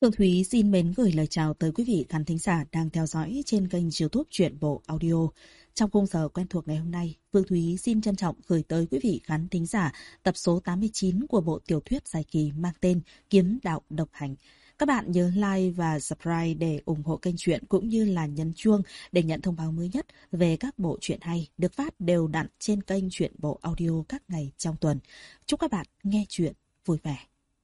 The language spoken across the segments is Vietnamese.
Phương Thúy xin mến gửi lời chào tới quý vị khán thính giả đang theo dõi trên kênh YouTube Truyện Bộ Audio. Trong khung giờ quen thuộc ngày hôm nay, Phương Thúy xin trân trọng gửi tới quý vị khán thính giả tập số 89 của bộ tiểu thuyết dài kỳ mang tên Kiếm Đạo Độc Hành. Các bạn nhớ like và subscribe để ủng hộ kênh truyện cũng như là nhấn chuông để nhận thông báo mới nhất về các bộ truyện hay được phát đều đặn trên kênh Truyện Bộ Audio các ngày trong tuần. Chúc các bạn nghe truyện vui vẻ.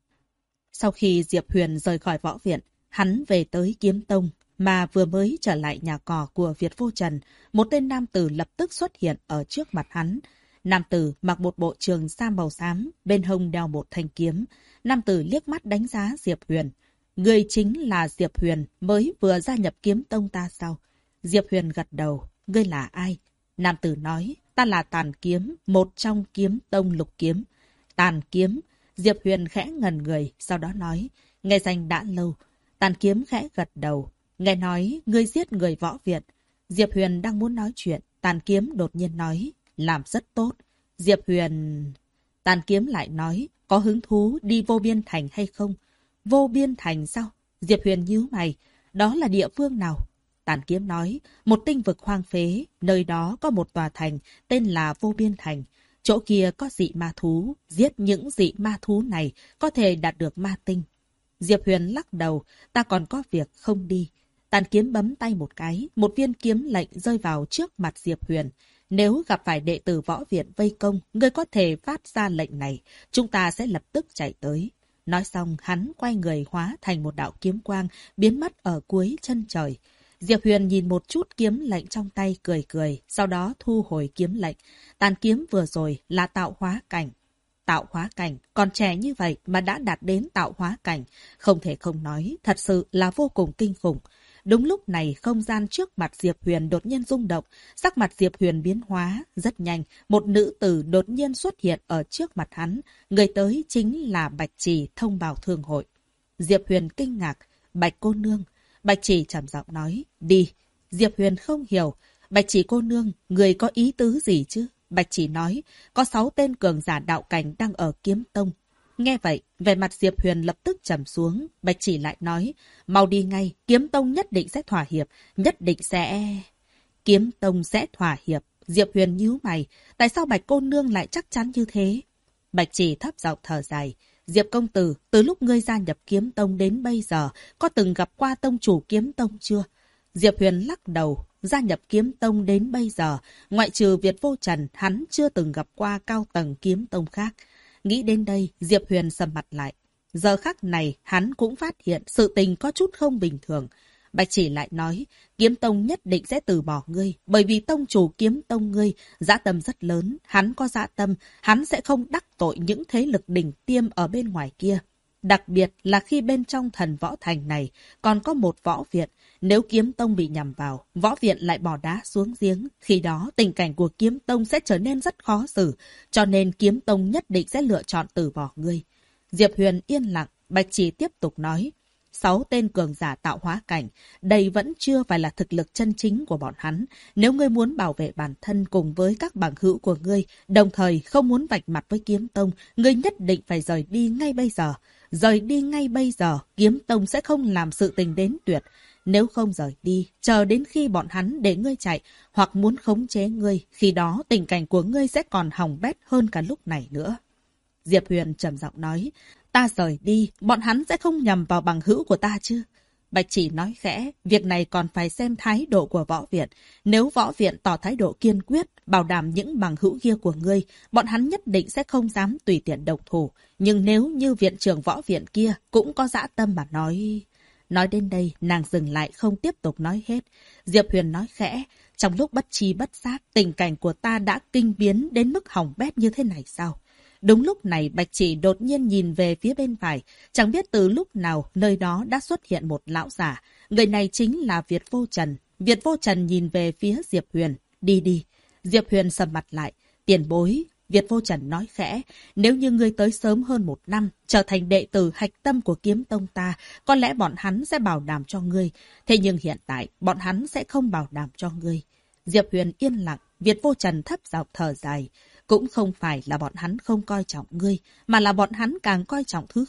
Sau khi Diệp Huyền rời khỏi võ viện, hắn về tới Kiếm Tông, mà vừa mới trở lại nhà cỏ của Việt Vô Trần, một tên nam tử lập tức xuất hiện ở trước mặt hắn. Nam tử mặc một bộ trường sam màu xám, bên hông đeo một thanh kiếm. Nam tử liếc mắt đánh giá Diệp Huyền. Người chính là Diệp Huyền mới vừa gia nhập Kiếm Tông ta sao? Diệp Huyền gật đầu. Ngươi là ai? Nam tử nói, ta là Tàn Kiếm, một trong Kiếm Tông lục kiếm. Tàn Kiếm. Diệp Huyền khẽ ngẩn người, sau đó nói, nghe danh đã lâu. Tàn Kiếm khẽ gật đầu, nghe nói ngươi giết người võ viện. Diệp Huyền đang muốn nói chuyện, Tàn Kiếm đột nhiên nói, làm rất tốt. Diệp Huyền... Tàn Kiếm lại nói, có hứng thú đi Vô Biên Thành hay không? Vô Biên Thành sao? Diệp Huyền nhíu mày, đó là địa phương nào? Tàn Kiếm nói, một tinh vực hoang phế, nơi đó có một tòa thành tên là Vô Biên Thành. Chỗ kia có dị ma thú, giết những dị ma thú này có thể đạt được ma tinh. Diệp Huyền lắc đầu, ta còn có việc không đi. Tàn Kiếm bấm tay một cái, một viên kiếm lệnh rơi vào trước mặt Diệp Huyền. Nếu gặp phải đệ tử võ viện vây công, ngươi có thể phát ra lệnh này, chúng ta sẽ lập tức chạy tới. Nói xong, hắn quay người hóa thành một đạo kiếm quang, biến mất ở cuối chân trời. Diệp Huyền nhìn một chút kiếm lệnh trong tay cười cười, sau đó thu hồi kiếm lệnh. Tàn Kiếm vừa rồi là tạo hóa cảnh. Tạo hóa cảnh, còn trẻ như vậy mà đã đạt đến tạo hóa cảnh. Không thể không nói, thật sự là vô cùng kinh khủng. Đúng lúc này không gian trước mặt Diệp Huyền đột nhiên rung động, sắc mặt Diệp Huyền biến hóa, rất nhanh. Một nữ tử đột nhiên xuất hiện ở trước mặt hắn, người tới chính là Bạch Trì thông bào thương hội. Diệp Huyền kinh ngạc, Bạch cô nương. Bạch Trì trầm giọng nói, đi. Diệp Huyền không hiểu, Bạch Trì cô nương, người có ý tứ gì chứ? Bạch Trì nói, có 6 tên cường giả đạo cảnh đang ở Kiếm Tông. Nghe vậy, vẻ mặt Diệp Huyền lập tức trầm xuống. Bạch Trì lại nói, mau đi ngay, Kiếm Tông nhất định sẽ thỏa hiệp, nhất định sẽ... Kiếm Tông sẽ thỏa hiệp. Diệp Huyền nhíu mày, tại sao Bạch cô nương lại chắc chắn như thế? Bạch Trì thấp giọng thở dài. Diệp công tử, từ lúc ngươi gia nhập Kiếm Tông đến bây giờ, có từng gặp qua tông chủ Kiếm Tông chưa? Diệp Huyền lắc đầu, gia nhập Kiếm Tông đến bây giờ, ngoại trừ Việt Vô Trần, hắn chưa từng gặp qua cao tầng Kiếm Tông khác. Nghĩ đến đây, Diệp Huyền sầm mặt lại. Giờ khắc này, hắn cũng phát hiện sự tình có chút không bình thường. Bạch Chỉ lại nói, Kiếm Tông nhất định sẽ từ bỏ ngươi, bởi vì tông chủ Kiếm Tông ngươi, dã tâm rất lớn, hắn có dã tâm, hắn sẽ không đắc tội những thế lực đỉnh tiêm ở bên ngoài kia. Đặc biệt là khi bên trong Thần Võ Thành này còn có một võ viện, nếu Kiếm Tông bị nhằm vào, võ viện lại bỏ đá xuống giếng, khi đó tình cảnh của Kiếm Tông sẽ trở nên rất khó xử, cho nên Kiếm Tông nhất định sẽ lựa chọn từ bỏ ngươi. Diệp Huyền yên lặng, Bạch Chỉ tiếp tục nói, 6 tên cường giả tạo hóa cảnh, đây vẫn chưa phải là thực lực chân chính của bọn hắn. Nếu ngươi muốn bảo vệ bản thân cùng với các bằng hữu của ngươi, đồng thời không muốn vạch mặt với Kiếm Tông, ngươi nhất định phải rời đi ngay bây giờ. Rời đi ngay bây giờ, Kiếm Tông sẽ không làm sự tình đến tuyệt. Nếu không rời đi, chờ đến khi bọn hắn để ngươi chạy, hoặc muốn khống chế ngươi, khi đó tình cảnh của ngươi sẽ còn hỏng bét hơn cả lúc này nữa. Diệp Huyền trầm giọng nói, ta rời đi, bọn hắn sẽ không nhằm vào bằng hữu của ta chứ? Bạch Chỉ nói khẽ, việc này còn phải xem thái độ của võ viện. Nếu võ viện tỏ thái độ kiên quyết, bảo đảm những bằng hữu kia của ngươi, bọn hắn nhất định sẽ không dám tùy tiện động thủ. Nhưng nếu như viện trưởng võ viện kia cũng có dã tâm mà nói... Nói đến đây, nàng dừng lại không tiếp tục nói hết. Diệp Huyền nói khẽ, trong lúc bất tri bất giác, tình cảnh của ta đã kinh biến đến mức hỏng bét như thế này sao? Đúng lúc này Bạch Chỉ đột nhiên nhìn về phía bên phải, chẳng biết từ lúc nào nơi đó đã xuất hiện một lão giả. Người này chính là Việt Vô Trần. Việt Vô Trần nhìn về phía Diệp Huyền, đi đi. Diệp Huyền sầm mặt lại, tiền bối. Việt Vô Trần nói khẽ, nếu như ngươi tới sớm hơn 1 năm, trở thành đệ tử hạch tâm của Kiếm Tông ta, có lẽ bọn hắn sẽ bảo đảm cho ngươi. Thế nhưng hiện tại, bọn hắn sẽ không bảo đảm cho ngươi. Diệp Huyền yên lặng, Việt Vô Trần thấp giọng thở dài. Cũng không phải là bọn hắn không coi trọng ngươi, mà là bọn hắn càng coi trọng thứ khác.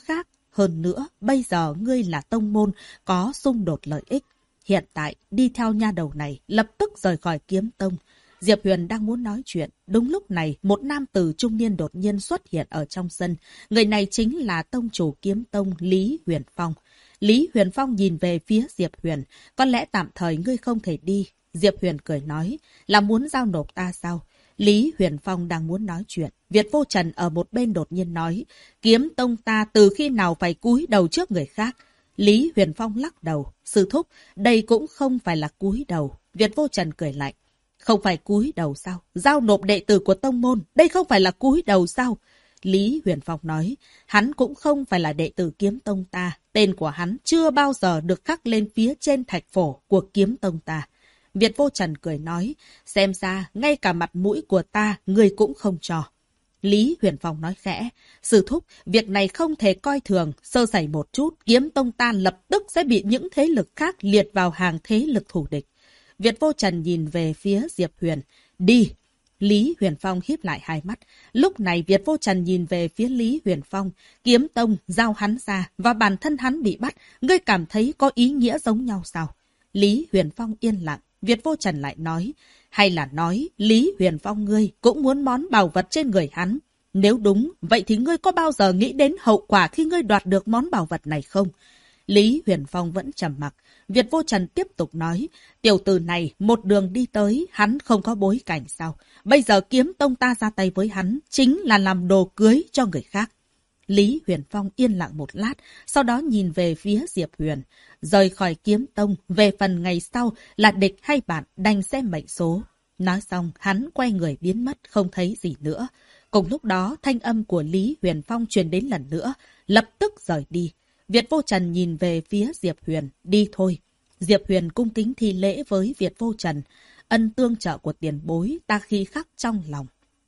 Hơn nữa, bây giờ ngươi là tông môn, có xung đột lợi ích. Hiện tại, đi theo nha đầu này, lập tức rời khỏi kiếm tông. Diệp Huyền đang muốn nói chuyện. Đúng lúc này, một nam tử trung niên đột nhiên xuất hiện ở trong sân. Người này chính là tông chủ kiếm tông Lý Huyền Phong. Lý Huyền Phong nhìn về phía Diệp Huyền. Có lẽ tạm thời ngươi không thể đi. Diệp Huyền cười nói, là muốn giao nộp ta sao? Lý Huyền Phong đang muốn nói chuyện. Việt Vô Trần ở một bên đột nhiên nói, kiếm tông ta từ khi nào phải cúi đầu trước người khác? Lý Huyền Phong lắc đầu, sư thúc, đây cũng không phải là cúi đầu. Việt Vô Trần cười lạnh, không phải cúi đầu sao? Giao nộp đệ tử của tông môn, đây không phải là cúi đầu sao? Lý Huyền Phong nói, hắn cũng không phải là đệ tử kiếm tông ta. Tên của hắn chưa bao giờ được khắc lên phía trên thạch phổ của kiếm tông ta. Việt Vô Trần cười nói, xem ra ngay cả mặt mũi của ta, người cũng không cho. Lý Huyền Phong nói khẽ, sư thúc, việc này không thể coi thường, sơ sẩy một chút, kiếm tông ta lập tức sẽ bị những thế lực khác liệt vào hàng thế lực thù địch. Việt Vô Trần nhìn về phía Diệp Huyền, đi. Lý Huyền Phong híp lại hai mắt. Lúc này Việt Vô Trần nhìn về phía Lý Huyền Phong, kiếm tông giao hắn ra và bản thân hắn bị bắt, ngươi cảm thấy có ý nghĩa giống nhau sao? Lý Huyền Phong yên lặng. Việt Vô Trần lại nói, hay là nói Lý Huyền Phong ngươi cũng muốn món bảo vật trên người hắn? Nếu đúng, vậy thì ngươi có bao giờ nghĩ đến hậu quả khi ngươi đoạt được món bảo vật này không? Lý Huyền Phong vẫn trầm mặc. Việt Vô Trần tiếp tục nói, tiểu tử này một đường đi tới, hắn không có bối cảnh sao? Bây giờ kiếm tông ta ra tay với hắn, chính là làm đồ cưới cho người khác. Lý Huyền Phong yên lặng một lát, sau đó nhìn về phía Diệp Huyền. Rời khỏi kiếm tông, về phần ngày sau là địch hay bạn đành xem mệnh số. Nói xong, hắn quay người biến mất, không thấy gì nữa. Cùng lúc đó, thanh âm của Lý Huyền Phong truyền đến lần nữa, lập tức rời đi. Việt Vô Trần nhìn về phía Diệp Huyền, đi thôi. Diệp Huyền cung kính thi lễ với Việt Vô Trần. Ân tương trợ của tiền bối ta khi khắc trong lòng.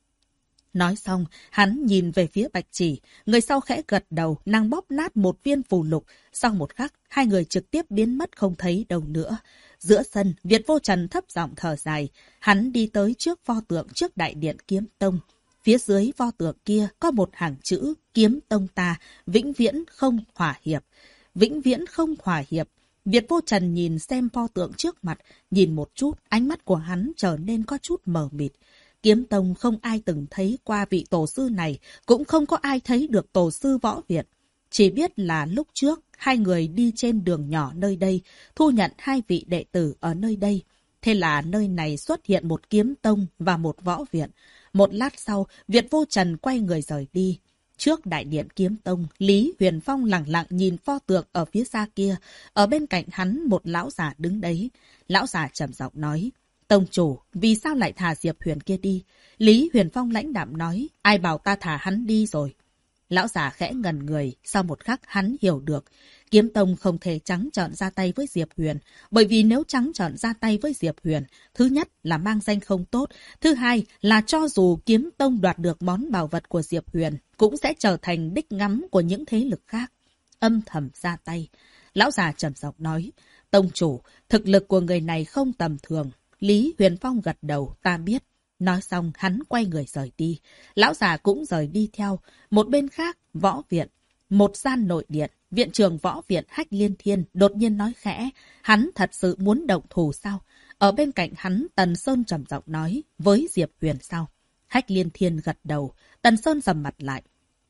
Nói xong, hắn nhìn về phía Bạch Chỉ, người sau khẽ gật đầu, nàng bóp nát một viên phù lục. Sau một khắc, hai người trực tiếp biến mất không thấy đâu nữa. Giữa sân, Việt Vô Trần thấp giọng thở dài, hắn đi tới trước pho tượng trước đại điện kiếm tông. Phía dưới pho tượng kia có một hàng chữ, kiếm tông ta, vĩnh viễn không hỏa hiệp. Vĩnh viễn không hỏa hiệp. Việt Vô Trần nhìn xem pho tượng trước mặt, nhìn một chút, ánh mắt của hắn trở nên có chút mờ mịt. Kiếm tông không ai từng thấy qua vị tổ sư này, cũng không có ai thấy được tổ sư Võ Viện. Chỉ biết là lúc trước, hai người đi trên đường nhỏ nơi đây, thu nhận hai vị đệ tử ở nơi đây. Thế là nơi này xuất hiện một kiếm tông và một võ viện. Một lát sau, Việt Vô Trần quay người rời đi. Trước đại điện kiếm tông, Lý Huyền Phong lặng lặng nhìn pho tượng ở phía xa kia. Ở bên cạnh hắn một lão già đứng đấy. Lão già trầm giọng nói, tông chủ, vì sao lại thả Diệp Huyền kia đi? Lý Huyền Phong lãnh đạm nói, ai bảo ta thả hắn đi rồi? Lão già khẽ ngẩn người, sau một khắc hắn hiểu được. Kiếm tông không thể trắng trợn ra tay với Diệp Huyền, bởi vì nếu trắng trợn ra tay với Diệp Huyền, thứ nhất là mang danh không tốt, thứ hai là cho dù kiếm tông đoạt được món bảo vật của Diệp Huyền, cũng sẽ trở thành đích ngắm của những thế lực khác. Âm thầm ra tay. Lão già trầm giọng nói, tông chủ, thực lực của người này không tầm thường. Lý Huyền Phong gật đầu, ta biết. Nói xong, hắn quay người rời đi. Lão già cũng rời đi theo. Một bên khác, võ viện. Một gian nội điện, viện trưởng võ viện Hách Liên Thiên đột nhiên nói khẽ. Hắn thật sự muốn động thủ sao? Ở bên cạnh hắn, Tần Sơn trầm giọng nói, với Diệp Huyền sao? Hách Liên Thiên gật đầu, Tần Sơn sầm mặt lại.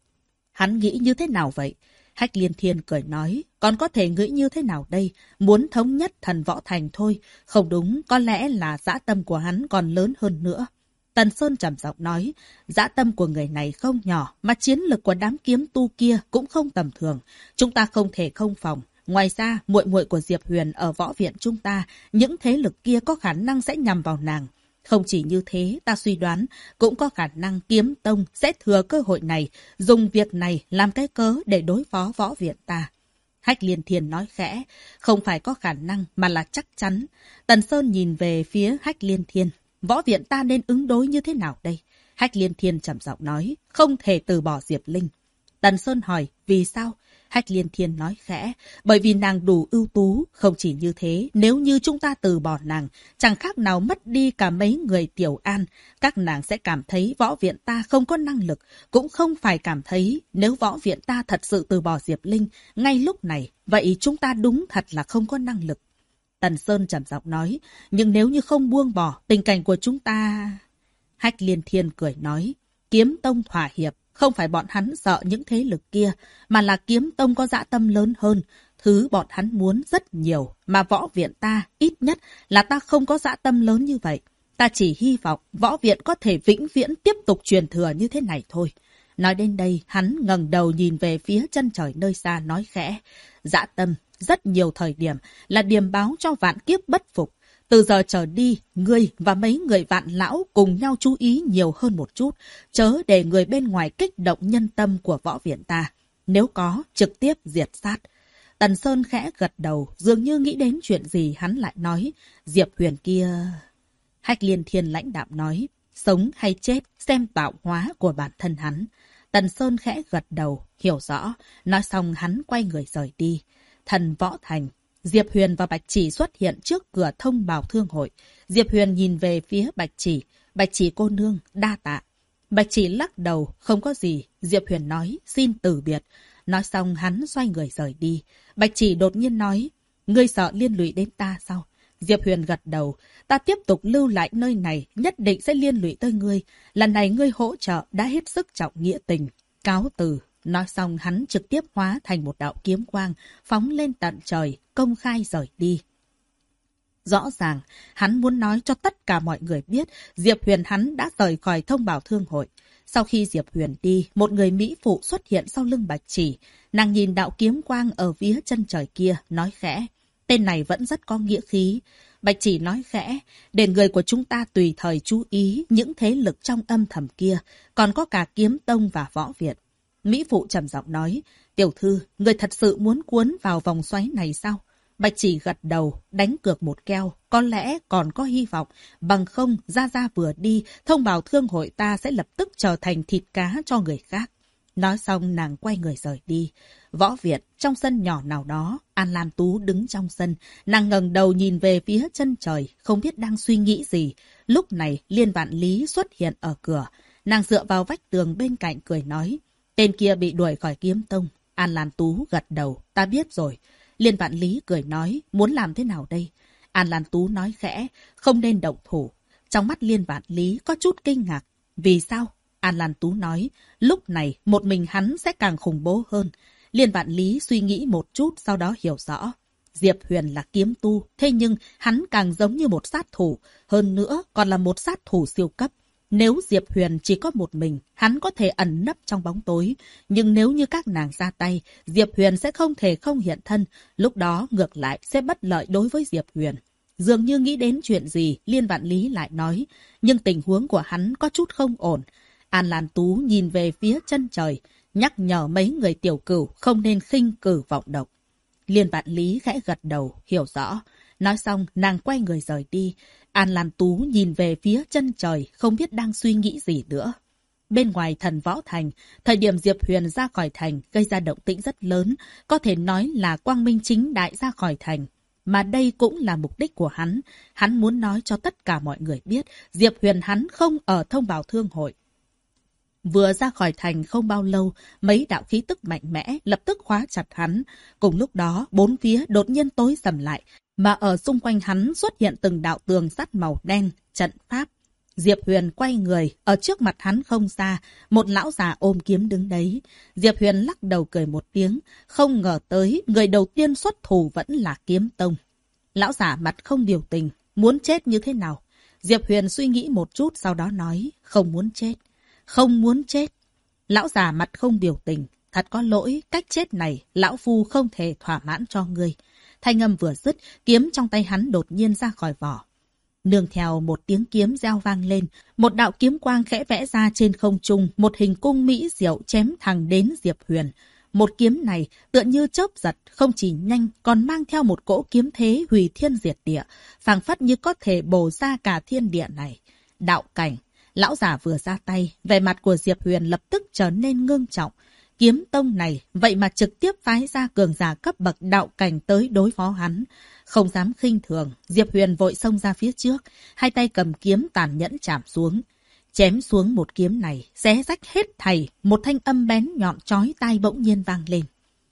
Hắn nghĩ như thế nào vậy? Hách Liên Thiên cười nói, còn có thể nghĩ như thế nào đây? Muốn thống nhất thần võ thành thôi. Không đúng, có lẽ là dã tâm của hắn còn lớn hơn nữa. Tần Sơn trầm giọng nói, dã tâm của người này không nhỏ, mà chiến lực của đám kiếm tu kia cũng không tầm thường. Chúng ta không thể không phòng. Ngoài ra, muội muội của Diệp Huyền ở võ viện chúng ta, những thế lực kia có khả năng sẽ nhằm vào nàng. Không chỉ như thế, ta suy đoán, cũng có khả năng kiếm tông sẽ thừa cơ hội này, dùng việc này làm cái cớ để đối phó võ viện ta. Hách Liên Thiên nói khẽ, không phải có khả năng mà là chắc chắn. Tần Sơn nhìn về phía Hách Liên Thiên. Võ viện ta nên ứng đối như thế nào đây? Hách Liên Thiên trầm giọng nói, không thể từ bỏ Diệp Linh. Tần Sơn hỏi, vì sao? Hách Liên Thiên nói khẽ, bởi vì nàng đủ ưu tú, không chỉ như thế, nếu như chúng ta từ bỏ nàng, chẳng khác nào mất đi cả mấy người Tiểu An, các nàng sẽ cảm thấy võ viện ta không có năng lực, cũng không phải cảm thấy nếu võ viện ta thật sự từ bỏ Diệp Linh, ngay lúc này, vậy chúng ta đúng thật là không có năng lực. Tần Sơn trầm giọng nói, nhưng nếu như không buông bỏ, tình cảnh của chúng ta... Hách Liên Thiên cười nói, Kiếm Tông thỏa hiệp, không phải bọn hắn sợ những thế lực kia, mà là Kiếm Tông có dã tâm lớn hơn. Thứ bọn hắn muốn rất nhiều, mà võ viện ta, ít nhất là ta không có dã tâm lớn như vậy. Ta chỉ hy vọng võ viện có thể vĩnh viễn tiếp tục truyền thừa như thế này thôi. Nói đến đây, hắn ngẩng đầu nhìn về phía chân trời nơi xa nói khẽ. Dã tâm, rất nhiều thời điểm là điềm báo cho vạn kiếp bất phục. Từ giờ trở đi, ngươi và mấy người vạn lão cùng nhau chú ý nhiều hơn một chút, chớ để người bên ngoài kích động nhân tâm của võ viện ta. Nếu có, trực tiếp diệt sát. Tần Sơn khẽ gật đầu, dường như nghĩ đến chuyện gì hắn lại nói. Diệp Huyền kia... Hách Liên Thiên lãnh đạm nói, sống hay chết, xem tạo hóa của bản thân hắn. Tần Sơn khẽ gật đầu, hiểu rõ, nói xong hắn quay người rời đi. Thần Võ Thành, Diệp Huyền và Bạch Chỉ xuất hiện trước cửa thông bào thương hội. Diệp Huyền nhìn về phía Bạch Chỉ cô nương, đa tạ. Bạch Chỉ lắc đầu, không có gì. Diệp Huyền nói, xin từ biệt. Nói xong hắn xoay người rời đi. Bạch Chỉ đột nhiên nói, ngươi sợ liên lụy đến ta sao? Diệp Huyền gật đầu, ta tiếp tục lưu lại nơi này, nhất định sẽ liên lụy tới ngươi. Lần này ngươi hỗ trợ đã hết sức trọng nghĩa tình. Cáo từ. Nói xong hắn trực tiếp hóa thành một đạo kiếm quang, phóng lên tận trời, công khai rời đi. Rõ ràng, hắn muốn nói cho tất cả mọi người biết Diệp Huyền hắn đã rời khỏi thông bảo thương hội. Sau khi Diệp Huyền đi, một người Mỹ phụ xuất hiện sau lưng Bạch Chỉ. Nàng nhìn đạo kiếm quang ở phía chân trời kia, nói khẽ. Tên này vẫn rất có nghĩa khí. Bạch Chỉ nói khẽ, để người của chúng ta tùy thời chú ý những thế lực trong âm thầm kia, còn có cả Kiếm Tông và Võ Viện. Mỹ phụ trầm giọng nói, tiểu thư, người thật sự muốn cuốn vào vòng xoáy này sao? Bạch Chỉ gật đầu, đánh cược một keo, có lẽ còn có hy vọng, bằng không, Gia Gia vừa đi, thông báo thương hội ta sẽ lập tức trở thành thịt cá cho người khác. Nói xong nàng quay người rời đi. Võ viện, trong sân nhỏ nào đó, An Lam Tú đứng trong sân, nàng ngẩng đầu nhìn về phía chân trời, không biết đang suy nghĩ gì. Lúc này, Liên Vạn Lý xuất hiện ở cửa, nàng dựa vào vách tường bên cạnh cười nói, tên kia bị đuổi khỏi Kiếm Tông. An Lan Tú gật đầu, ta biết rồi. Liên Vạn Lý cười nói, muốn làm thế nào đây? An Lan Tú nói khẽ, không nên động thủ. Trong mắt Liên Vạn Lý có chút kinh ngạc. Vì sao? An Lan Tú nói, lúc này một mình hắn sẽ càng khủng bố hơn. Liên Vạn Lý suy nghĩ một chút sau đó hiểu rõ. Diệp Huyền là kiếm tu, thế nhưng hắn càng giống như một sát thủ. Hơn nữa còn là một sát thủ siêu cấp. Nếu Diệp Huyền chỉ có một mình, hắn có thể ẩn nấp trong bóng tối. Nhưng nếu như các nàng ra tay, Diệp Huyền sẽ không thể không hiện thân. Lúc đó ngược lại sẽ bất lợi đối với Diệp Huyền. Dường như nghĩ đến chuyện gì, Liên Vạn Lý lại nói. Nhưng tình huống của hắn có chút không ổn. An Lan Tú nhìn về phía chân trời, nhắc nhở mấy người tiểu cửu không nên khinh cử vọng động. Liên Vạn Lý khẽ gật đầu, hiểu rõ. Nói xong, nàng quay người rời đi. An Lan Tú nhìn về phía chân trời, không biết đang suy nghĩ gì nữa. Bên ngoài Thần Võ Thành, thời điểm Diệp Huyền ra khỏi thành gây ra động tĩnh rất lớn, có thể nói là quang minh chính đại ra khỏi thành. Mà đây cũng là mục đích của hắn. Hắn muốn nói cho tất cả mọi người biết Diệp Huyền hắn không ở thông báo thương hội. Vừa ra khỏi thành không bao lâu, mấy đạo khí tức mạnh mẽ lập tức khóa chặt hắn. Cùng lúc đó, bốn phía đột nhiên tối sầm lại, mà ở xung quanh hắn xuất hiện từng đạo tường sắt màu đen, trận pháp. Diệp Huyền quay người, ở trước mặt hắn không xa, một lão già ôm kiếm đứng đấy. Diệp Huyền lắc đầu cười một tiếng, không ngờ tới người đầu tiên xuất thủ vẫn là Kiếm Tông. Lão già mặt không biểu tình, muốn chết như thế nào? Diệp Huyền suy nghĩ một chút sau đó nói, không muốn chết. Không muốn chết. Lão già mặt không biểu tình. Thật có lỗi, cách chết này, lão phu không thể thỏa mãn cho ngươi. Thanh âm vừa dứt, kiếm trong tay hắn đột nhiên ra khỏi vỏ. Nương theo một tiếng kiếm reo vang lên, một đạo kiếm quang khẽ vẽ ra trên không trung, một hình cung mỹ diệu chém thẳng đến Diệp Huyền. Một kiếm này tựa như chớp giật, không chỉ nhanh, còn mang theo một cỗ kiếm thế hủy thiên diệt địa, phảng phất như có thể bổ ra cả thiên địa này. Đạo cảnh. Lão già vừa ra tay, vẻ mặt của Diệp Huyền lập tức trở nên ngưng trọng. kiếm tông này vậy mà trực tiếp phái ra cường giả cấp bậc đạo cảnh tới đối phó hắn. Không dám khinh thường, Diệp Huyền vội xông ra phía trước, hai tay cầm kiếm tàn nhẫn chạm xuống. Chém xuống một kiếm này, xé rách hết thảy, một thanh âm bén nhọn chói tai bỗng nhiên vang lên.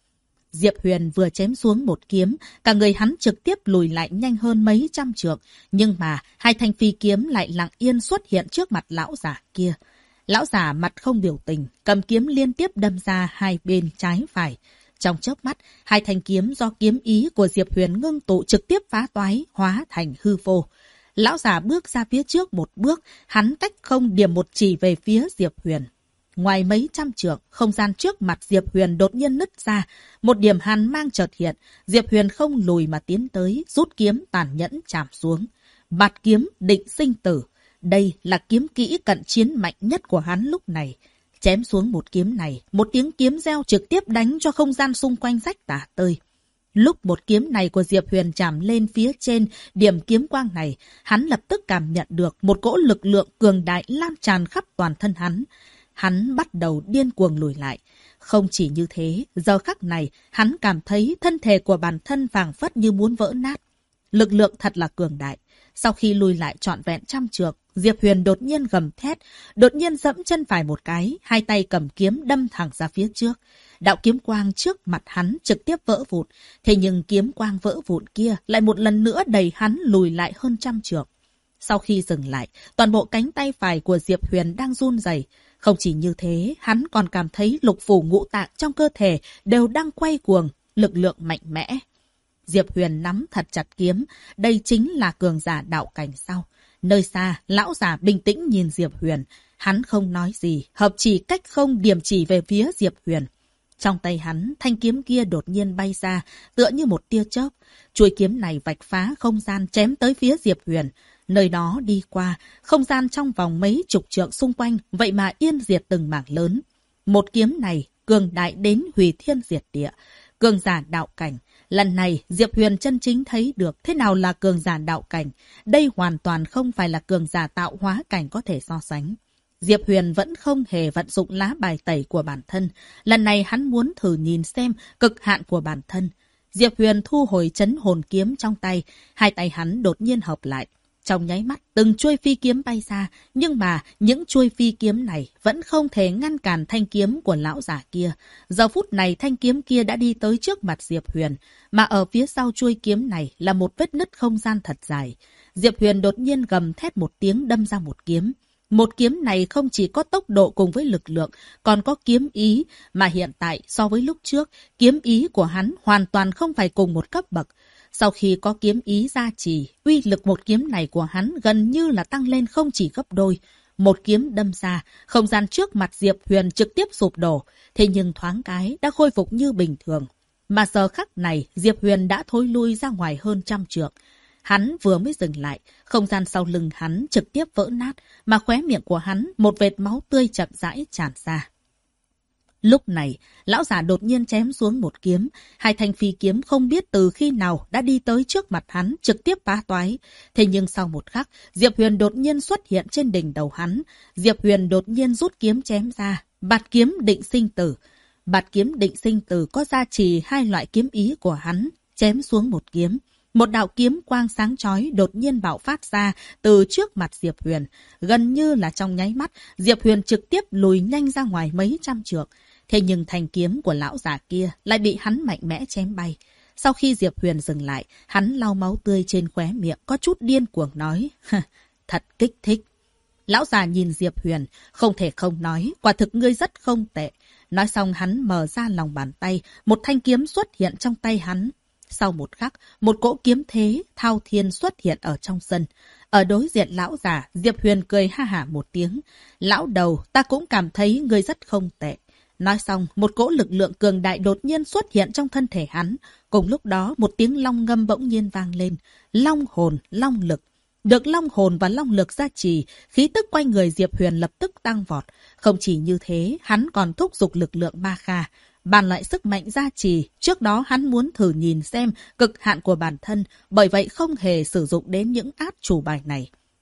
Diệp Huyền vừa chém xuống một kiếm, cả người hắn trực tiếp lùi lại nhanh hơn mấy trăm trượng, nhưng mà hai thanh phi kiếm lại lặng yên xuất hiện trước mặt lão giả kia. Lão giả mặt không biểu tình, cầm kiếm liên tiếp đâm ra hai bên trái phải. Trong chớp mắt, hai thanh kiếm do kiếm ý của Diệp Huyền ngưng tụ trực tiếp phá toái, hóa thành hư vô. Lão giả bước ra phía trước một bước, hắn cách không điểm một chỉ về phía Diệp Huyền. Ngoài mấy trăm trượng, không gian trước mặt Diệp Huyền đột nhiên nứt ra. Một điểm hàn mang chợt hiện, Diệp Huyền không lùi mà tiến tới, rút kiếm tàn nhẫn chạm xuống. Bạt kiếm định sinh tử. Đây là kiếm kỹ cận chiến mạnh nhất của hắn lúc này. Chém xuống một kiếm này, một tiếng kiếm reo trực tiếp đánh cho không gian xung quanh rách tả tơi. Lúc một kiếm này của Diệp Huyền chạm lên phía trên điểm kiếm quang này, hắn lập tức cảm nhận được một cỗ lực lượng cường đại lan tràn khắp toàn thân hắn. Hắn bắt đầu điên cuồng lùi lại. Không chỉ như thế, giờ khắc này, hắn cảm thấy thân thể của bản thân phảng phất như muốn vỡ nát. Lực lượng thật là cường đại. Sau khi lùi lại trọn vẹn trăm trượng, Diệp Huyền đột nhiên gầm thét, đột nhiên dẫm chân phải một cái, hai tay cầm kiếm đâm thẳng ra phía trước. Đạo kiếm quang trước mặt hắn trực tiếp vỡ vụn, thế nhưng kiếm quang vỡ vụn kia lại một lần nữa đẩy hắn lùi lại hơn trăm trượng. Sau khi dừng lại, toàn bộ cánh tay phải của Diệp Huyền đang run rẩy. Không chỉ như thế, hắn còn cảm thấy lục phủ ngũ tạng trong cơ thể đều đang quay cuồng, lực lượng mạnh mẽ. Diệp Huyền nắm thật chặt kiếm, đây chính là cường giả đạo cảnh sao? Nơi xa, lão giả bình tĩnh nhìn Diệp Huyền, hắn không nói gì, hợp chỉ cách không điểm chỉ về phía Diệp Huyền. Trong tay hắn, thanh kiếm kia đột nhiên bay ra, tựa như một tia chớp. Chuôi kiếm này vạch phá không gian chém tới phía Diệp Huyền. Nơi đó đi qua, không gian trong vòng mấy chục trượng xung quanh, vậy mà yên diệt từng mảng lớn. Một kiếm này, cường đại đến hủy thiên diệt địa. Cường giả đạo cảnh. Lần này, Diệp Huyền chân chính thấy được thế nào là cường giả đạo cảnh. Đây hoàn toàn không phải là cường giả tạo hóa cảnh có thể so sánh. Diệp Huyền vẫn không hề vận dụng lá bài tẩy của bản thân. Lần này hắn muốn thử nhìn xem cực hạn của bản thân. Diệp Huyền thu hồi trấn hồn kiếm trong tay, hai tay hắn đột nhiên hợp lại. Trong nháy mắt, từng chuôi phi kiếm bay ra, nhưng mà những chuôi phi kiếm này vẫn không thể ngăn cản thanh kiếm của lão giả kia. Giờ phút này thanh kiếm kia đã đi tới trước mặt Diệp Huyền, mà ở phía sau chuôi kiếm này là một vết nứt không gian thật dài. Diệp Huyền đột nhiên gầm thét một tiếng đâm ra một kiếm. Một kiếm này không chỉ có tốc độ cùng với lực lượng, còn có kiếm ý, mà hiện tại so với lúc trước, kiếm ý của hắn hoàn toàn không phải cùng một cấp bậc. Sau khi có kiếm ý gia trì, uy lực một kiếm này của hắn gần như là tăng lên không chỉ gấp đôi. Một kiếm đâm ra, không gian trước mặt Diệp Huyền trực tiếp sụp đổ, thế nhưng thoáng cái đã khôi phục như bình thường. Mà giờ khắc này, Diệp Huyền đã thối lui ra ngoài hơn trăm trượng. Hắn vừa mới dừng lại, không gian sau lưng hắn trực tiếp vỡ nát, mà khóe miệng của hắn một vệt máu tươi chậm rãi tràn ra. Lúc này, lão giả đột nhiên chém xuống một kiếm, hai thanh phi kiếm không biết từ khi nào đã đi tới trước mặt hắn, trực tiếp phá toái. Thế nhưng sau một khắc, Diệp Huyền đột nhiên xuất hiện trên đỉnh đầu hắn. Diệp Huyền đột nhiên rút kiếm chém ra, bạt kiếm định sinh tử. Bạt kiếm định sinh tử có gia trì hai loại kiếm ý của hắn, chém xuống một kiếm. Một đạo kiếm quang sáng chói đột nhiên bạo phát ra từ trước mặt Diệp Huyền. Gần như là trong nháy mắt, Diệp Huyền trực tiếp lùi nhanh ra ngoài mấy trăm trượng. Thế nhưng thanh kiếm của lão già kia lại bị hắn mạnh mẽ chém bay. Sau khi Diệp Huyền dừng lại, hắn lau máu tươi trên khóe miệng, có chút điên cuồng nói. Thật kích thích. Lão già nhìn Diệp Huyền, không thể không nói, quả thực ngươi rất không tệ. Nói xong hắn mở ra lòng bàn tay, một thanh kiếm xuất hiện trong tay hắn. Sau một khắc, một cỗ kiếm thế, thao thiên xuất hiện ở trong sân. Ở đối diện lão già, Diệp Huyền cười ha hả một tiếng. Lão đầu, ta cũng cảm thấy ngươi rất không tệ. Nói xong, một cỗ lực lượng cường đại đột nhiên xuất hiện trong thân thể hắn. Cùng lúc đó, một tiếng long ngâm bỗng nhiên vang lên. Long hồn, long lực. Được long hồn và long lực gia trì, khí tức quanh người Diệp Huyền lập tức tăng vọt. Không chỉ như thế, hắn còn thúc giục lực lượng ma kha. Bàn lại sức mạnh gia trì, trước đó hắn muốn thử nhìn xem cực hạn của bản thân, bởi vậy không hề sử dụng đến những át chủ bài này.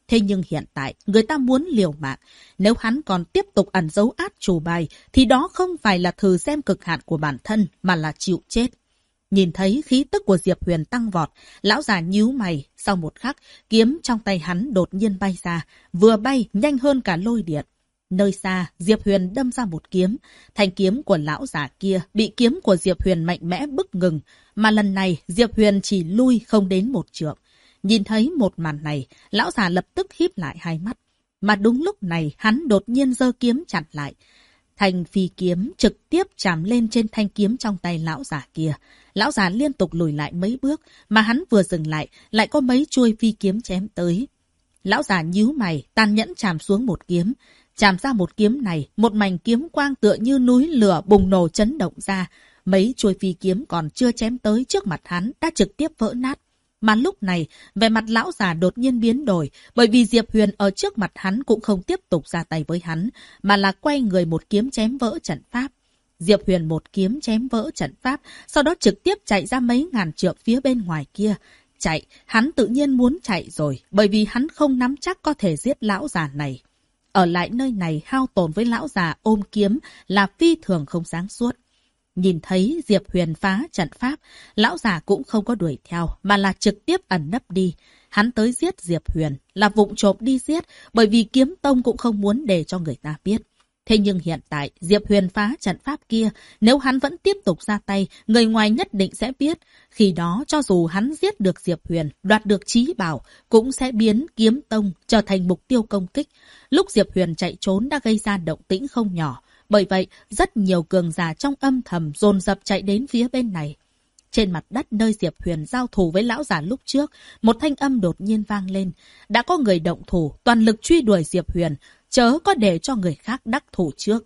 Thế nhưng hiện tại, người ta muốn liều mạng. Nếu hắn còn tiếp tục ẩn giấu át chủ bài, thì đó không phải là thử xem cực hạn của bản thân, mà là chịu chết. Nhìn thấy khí tức của Diệp Huyền tăng vọt, lão già nhíu mày. Sau một khắc, kiếm trong tay hắn đột nhiên bay ra, vừa bay nhanh hơn cả lôi điện. Nơi xa, Diệp Huyền đâm ra một kiếm. Thanh kiếm của lão già kia bị kiếm của Diệp Huyền mạnh mẽ bức ngừng, mà lần này Diệp Huyền chỉ lui không đến một trượng. Nhìn thấy một màn này, lão già lập tức híp lại hai mắt. Mà đúng lúc này, hắn đột nhiên giơ kiếm chặn lại. Thanh phi kiếm trực tiếp chạm lên trên thanh kiếm trong tay lão già kia. Lão già liên tục lùi lại mấy bước, mà hắn vừa dừng lại có mấy chuôi phi kiếm chém tới. Lão già nhíu mày, tàn nhẫn chạm xuống một kiếm. Chạm ra một kiếm này, một mảnh kiếm quang tựa như núi lửa bùng nổ chấn động ra. Mấy chuôi phi kiếm còn chưa chém tới trước mặt hắn đã trực tiếp vỡ nát. Mà lúc này, vẻ mặt lão già đột nhiên biến đổi, bởi vì Diệp Huyền ở trước mặt hắn cũng không tiếp tục ra tay với hắn, mà là quay người một kiếm chém vỡ trận pháp. Diệp Huyền một kiếm chém vỡ trận pháp, sau đó trực tiếp chạy ra mấy ngàn trượng phía bên ngoài kia. Chạy, hắn tự nhiên muốn chạy rồi, bởi vì hắn không nắm chắc có thể giết lão già này. Ở lại nơi này hao tổn với lão già ôm kiếm là phi thường không sáng suốt. Nhìn thấy Diệp Huyền phá trận pháp, lão già cũng không có đuổi theo, mà là trực tiếp ẩn nấp đi. Hắn tới giết Diệp Huyền, là vụng trộm đi giết, bởi vì kiếm tông cũng không muốn để cho người ta biết. Thế nhưng hiện tại, Diệp Huyền phá trận pháp kia, nếu hắn vẫn tiếp tục ra tay, người ngoài nhất định sẽ biết. Khi đó, cho dù hắn giết được Diệp Huyền, đoạt được trí bảo, cũng sẽ biến kiếm tông trở thành mục tiêu công kích. Lúc Diệp Huyền chạy trốn đã gây ra động tĩnh không nhỏ. Bởi vậy, rất nhiều cường giả trong âm thầm dồn dập chạy đến phía bên này. Trên mặt đất nơi Diệp Huyền giao thủ với lão già lúc trước, một thanh âm đột nhiên vang lên. Đã có người động thủ, toàn lực truy đuổi Diệp Huyền, chớ có để cho người khác đắc thủ trước.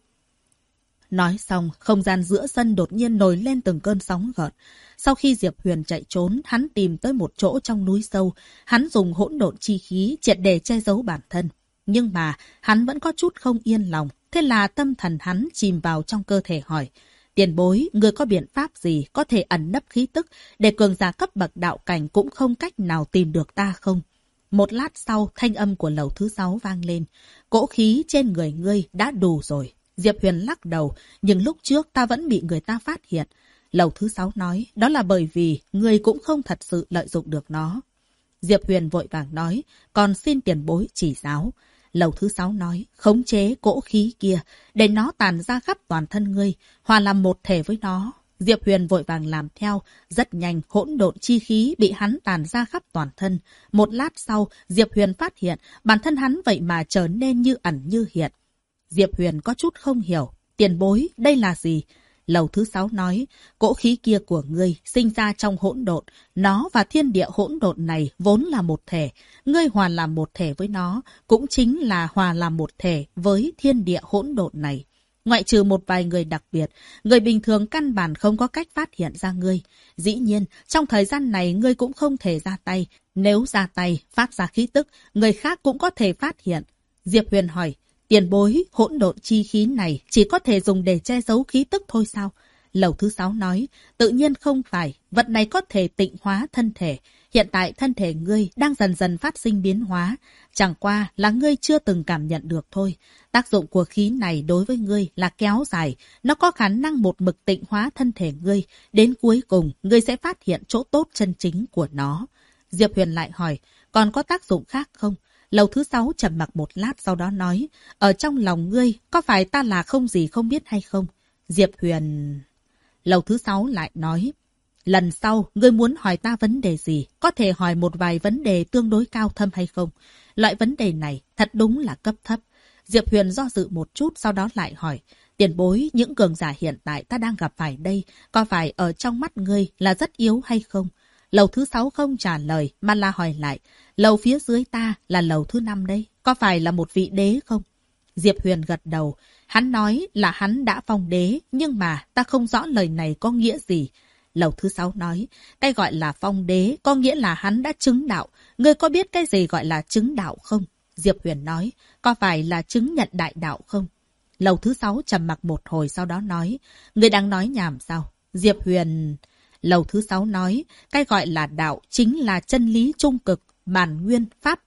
Nói xong, không gian giữa sân đột nhiên nổi lên từng cơn sóng gợn. Sau khi Diệp Huyền chạy trốn, hắn tìm tới một chỗ trong núi sâu. Hắn dùng hỗn độn chi khí triệt để che giấu bản thân. Nhưng mà, hắn vẫn có chút không yên lòng. Thế là tâm thần hắn chìm vào trong cơ thể hỏi. Tiền bối, người có biện pháp gì có thể ẩn nấp khí tức để cường giả cấp bậc đạo cảnh cũng không cách nào tìm được ta không? Một lát sau, thanh âm của lầu thứ 6 vang lên. Cỗ khí trên người ngươi đã đủ rồi. Diệp Huyền lắc đầu, nhưng lúc trước ta vẫn bị người ta phát hiện. Lầu thứ 6 nói, đó là bởi vì ngươi cũng không thật sự lợi dụng được nó. Diệp Huyền vội vàng nói, còn xin tiền bối chỉ giáo. Lầu thứ 6 nói, khống chế cỗ khí kia, để nó tàn ra khắp toàn thân ngươi, hòa làm một thể với nó. Diệp Huyền vội vàng làm theo, rất nhanh hỗn độn chi khí bị hắn tàn ra khắp toàn thân. Một lát sau, Diệp Huyền phát hiện bản thân hắn vậy mà trở nên như ẩn như hiện. Diệp Huyền có chút không hiểu, tiền bối, đây là gì? Lầu thứ 6 nói, cỗ khí kia của ngươi sinh ra trong hỗn độn, nó và thiên địa hỗn độn này vốn là một thể, ngươi hòa làm một thể với nó, cũng chính là hòa làm một thể với thiên địa hỗn độn này. Ngoại trừ một vài người đặc biệt, người bình thường căn bản không có cách phát hiện ra ngươi. Dĩ nhiên, trong thời gian này ngươi cũng không thể ra tay, nếu ra tay, phát ra khí tức, người khác cũng có thể phát hiện. Diệp Huyền hỏi, tiền bối, hỗn độn chi khí này chỉ có thể dùng để che giấu khí tức thôi sao? Lầu thứ 6 nói, tự nhiên không phải, vật này có thể tịnh hóa thân thể. Hiện tại thân thể ngươi đang dần dần phát sinh biến hóa. Chẳng qua là ngươi chưa từng cảm nhận được thôi. Tác dụng của khí này đối với ngươi là kéo dài. Nó có khả năng một mực tịnh hóa thân thể ngươi. Đến cuối cùng, ngươi sẽ phát hiện chỗ tốt chân chính của nó. Diệp Huyền lại hỏi, còn có tác dụng khác không? Lầu thứ 6 trầm mặc một lát sau đó nói, ở trong lòng ngươi, có phải ta là không gì không biết hay không? Diệp Huyền... Lầu thứ 6 lại nói, lần sau, ngươi muốn hỏi ta vấn đề gì? Có thể hỏi một vài vấn đề tương đối cao thâm hay không? Loại vấn đề này thật đúng là cấp thấp. Diệp Huyền do dự một chút, sau đó lại hỏi, tiền bối, những cường giả hiện tại ta đang gặp phải đây, có phải ở trong mắt ngươi là rất yếu hay không? Lầu thứ 6 không trả lời, mà là hỏi lại, lầu phía dưới ta là lầu thứ 5 đây, có phải là một vị đế không? Diệp Huyền gật đầu, hắn nói là hắn đã phong đế, nhưng mà ta không rõ lời này có nghĩa gì. Lầu thứ 6 nói, cái gọi là phong đế có nghĩa là hắn đã chứng đạo, ngươi có biết cái gì gọi là chứng đạo không? Diệp Huyền nói, có phải là chứng nhận đại đạo không? Lầu thứ 6 trầm mặc một hồi sau đó nói, ngươi đang nói nhảm sao? Diệp Huyền... Lầu thứ 6 nói, cái gọi là đạo chính là chân lý trung cực, bản nguyên, pháp tắc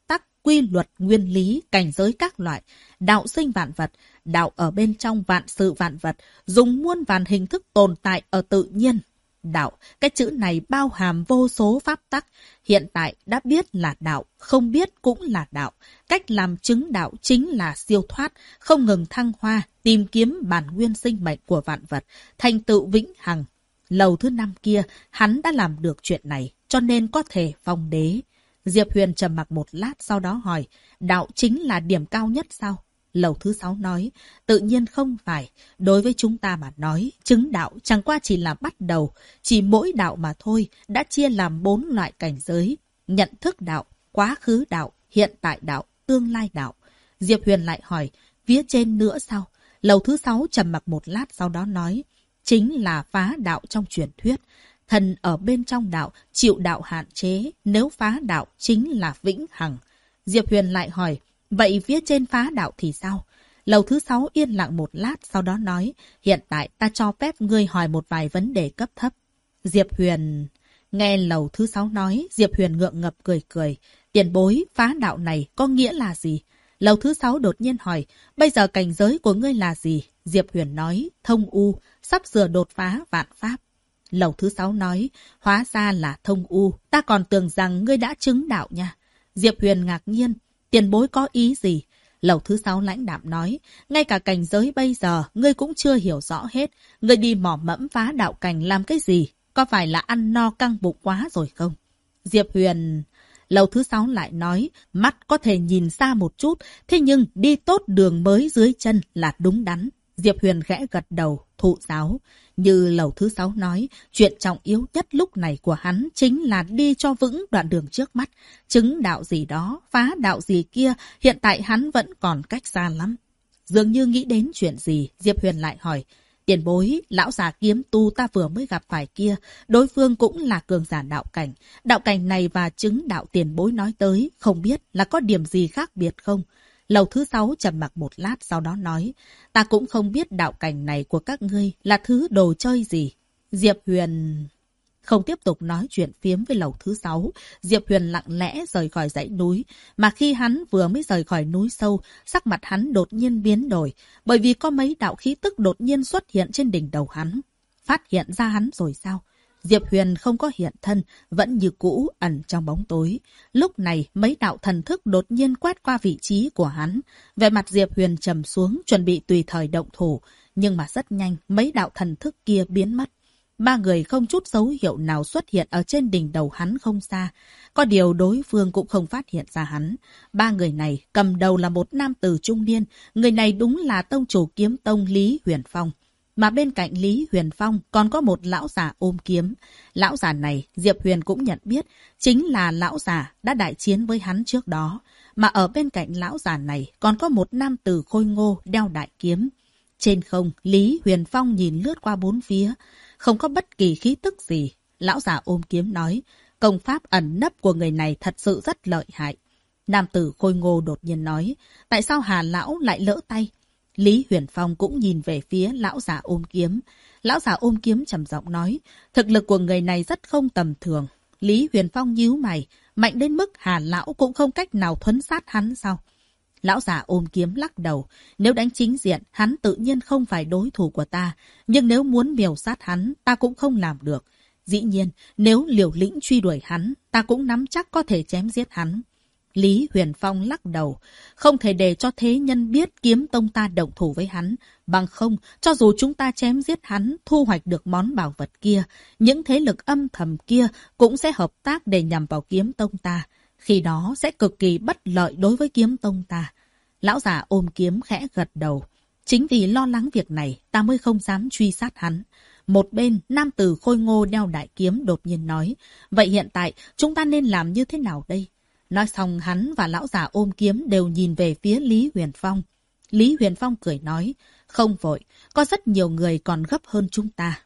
quy luật, nguyên lý, cảnh giới các loại, đạo sinh vạn vật, đạo ở bên trong vạn sự vạn vật, dùng muôn vàn hình thức tồn tại ở tự nhiên. Đạo, cái chữ này bao hàm vô số pháp tắc, hiện tại đã biết là đạo, không biết cũng là đạo. Cách làm chứng đạo chính là siêu thoát, không ngừng thăng hoa, tìm kiếm bản nguyên sinh mệnh của vạn vật, thành tựu vĩnh hằng. Lầu thứ 5 kia, hắn đã làm được chuyện này, cho nên có thể phong đế. Diệp Huyền trầm mặc một lát sau đó hỏi, đạo chính là điểm cao nhất sao? Lầu thứ 6 nói, tự nhiên không phải. Đối với chúng ta mà nói, chứng đạo chẳng qua chỉ là bắt đầu. Chỉ mỗi đạo mà thôi, đã chia làm 4 loại cảnh giới. Nhận thức đạo, quá khứ đạo, hiện tại đạo, tương lai đạo. Diệp Huyền lại hỏi, phía trên nữa sao? Lầu thứ 6 trầm mặc một lát sau đó nói, chính là phá đạo trong truyền thuyết. Thần ở bên trong đạo, chịu đạo hạn chế, nếu phá đạo chính là vĩnh hằng. Diệp Huyền lại hỏi, vậy phía trên phá đạo thì sao? Lầu thứ 6 yên lặng một lát sau đó nói, hiện tại ta cho phép ngươi hỏi một vài vấn đề cấp thấp. Diệp Huyền... Nghe lầu thứ 6 nói, Diệp Huyền ngượng ngập cười cười. Tiền bối, phá đạo này có nghĩa là gì? Lầu thứ 6 đột nhiên hỏi, bây giờ cảnh giới của ngươi là gì? Diệp Huyền nói, thông u, sắp sửa đột phá vạn pháp. Lầu thứ 6 nói, hóa ra là thông u, ta còn tưởng rằng ngươi đã chứng đạo nha. Diệp Huyền ngạc nhiên, tiền bối có ý gì? Lầu thứ 6 lãnh đạm nói, ngay cả cảnh giới bây giờ, ngươi cũng chưa hiểu rõ hết. Ngươi đi mò mẫm phá đạo cảnh làm cái gì? Có phải là ăn no căng bụng quá rồi không? Diệp Huyền... Lầu thứ 6 lại nói, mắt có thể nhìn xa một chút, thế nhưng đi tốt đường mới dưới chân là đúng đắn. Diệp Huyền khẽ gật đầu, thụ giáo. Như lầu thứ 6 nói, chuyện trọng yếu nhất lúc này của hắn chính là đi cho vững đoạn đường trước mắt. Chứng đạo gì đó, phá đạo gì kia, hiện tại hắn vẫn còn cách xa lắm. Dường như nghĩ đến chuyện gì, Diệp Huyền lại hỏi, tiền bối, lão già kiếm tu ta vừa mới gặp phải kia, đối phương cũng là cường giả đạo cảnh. Đạo cảnh này và chứng đạo tiền bối nói tới, không biết là có điểm gì khác biệt không? Lầu thứ 6 trầm mặc một lát sau đó nói, ta cũng không biết đạo cảnh này của các ngươi là thứ đồ chơi gì. Diệp Huyền... Không tiếp tục nói chuyện phiếm với lầu thứ 6, Diệp Huyền lặng lẽ rời khỏi dãy núi. Mà khi hắn vừa mới rời khỏi núi sâu, sắc mặt hắn đột nhiên biến đổi, bởi vì có mấy đạo khí tức đột nhiên xuất hiện trên đỉnh đầu hắn. Phát hiện ra hắn rồi sao? Diệp Huyền không có hiện thân, vẫn như cũ ẩn trong bóng tối. Lúc này, mấy đạo thần thức đột nhiên quét qua vị trí của hắn. Vẻ mặt Diệp Huyền trầm xuống, chuẩn bị tùy thời động thủ. Nhưng mà rất nhanh, mấy đạo thần thức kia biến mất. 3 người không chút dấu hiệu nào xuất hiện ở trên đỉnh đầu hắn không xa. Có điều đối phương cũng không phát hiện ra hắn. 3 người này cầm đầu là một nam tử trung niên. Người này đúng là tông chủ kiếm tông Lý Huyền Phong. Mà bên cạnh Lý Huyền Phong còn có một lão già ôm kiếm. Lão già này Diệp Huyền cũng nhận biết, chính là lão già đã đại chiến với hắn trước đó. Mà ở bên cạnh lão già này còn có một nam tử khôi ngô đeo đại kiếm. Trên không, Lý Huyền Phong nhìn lướt qua bốn phía, không có bất kỳ khí tức gì. Lão già ôm kiếm nói, công pháp ẩn nấp của người này thật sự rất lợi hại. Nam tử khôi ngô đột nhiên nói, tại sao Hà lão lại lỡ tay? Lý Huyền Phong cũng nhìn về phía lão già ôm kiếm. Lão già ôm kiếm trầm giọng nói, thực lực của người này rất không tầm thường. Lý Huyền Phong nhíu mày, mạnh đến mức Hà lão cũng không cách nào thuấn sát hắn sao? Lão già ôm kiếm lắc đầu, nếu đánh chính diện, hắn tự nhiên không phải đối thủ của ta, nhưng nếu muốn miểu sát hắn, ta cũng không làm được. Dĩ nhiên, nếu liều lĩnh truy đuổi hắn, ta cũng nắm chắc có thể chém giết hắn. Lý Huyền Phong lắc đầu, không thể để cho thế nhân biết kiếm tông ta động thủ với hắn. Bằng không, cho dù chúng ta chém giết hắn, thu hoạch được món bảo vật kia, những thế lực âm thầm kia cũng sẽ hợp tác để nhằm vào kiếm tông ta. Khi đó sẽ cực kỳ bất lợi đối với kiếm tông ta. Lão già ôm kiếm khẽ gật đầu. Chính vì lo lắng việc này, ta mới không dám truy sát hắn. Một bên, nam tử khôi ngô đeo đại kiếm đột nhiên nói, vậy hiện tại chúng ta nên làm như thế nào đây? Nói xong hắn và lão già ôm kiếm đều nhìn về phía Lý Huyền Phong. Lý Huyền Phong cười nói, không vội, có rất nhiều người còn gấp hơn chúng ta.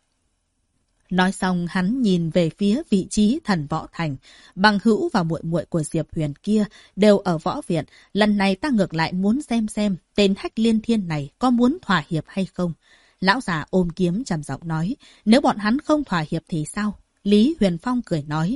Nói xong hắn nhìn về phía vị trí thần võ thành. Bằng hữu và muội muội của Diệp Huyền kia đều ở võ viện. Lần này ta ngược lại muốn xem tên Hách Liên Thiên này có muốn thỏa hiệp hay không. Lão già ôm kiếm trầm giọng nói, nếu bọn hắn không thỏa hiệp thì sao? Lý Huyền Phong cười nói,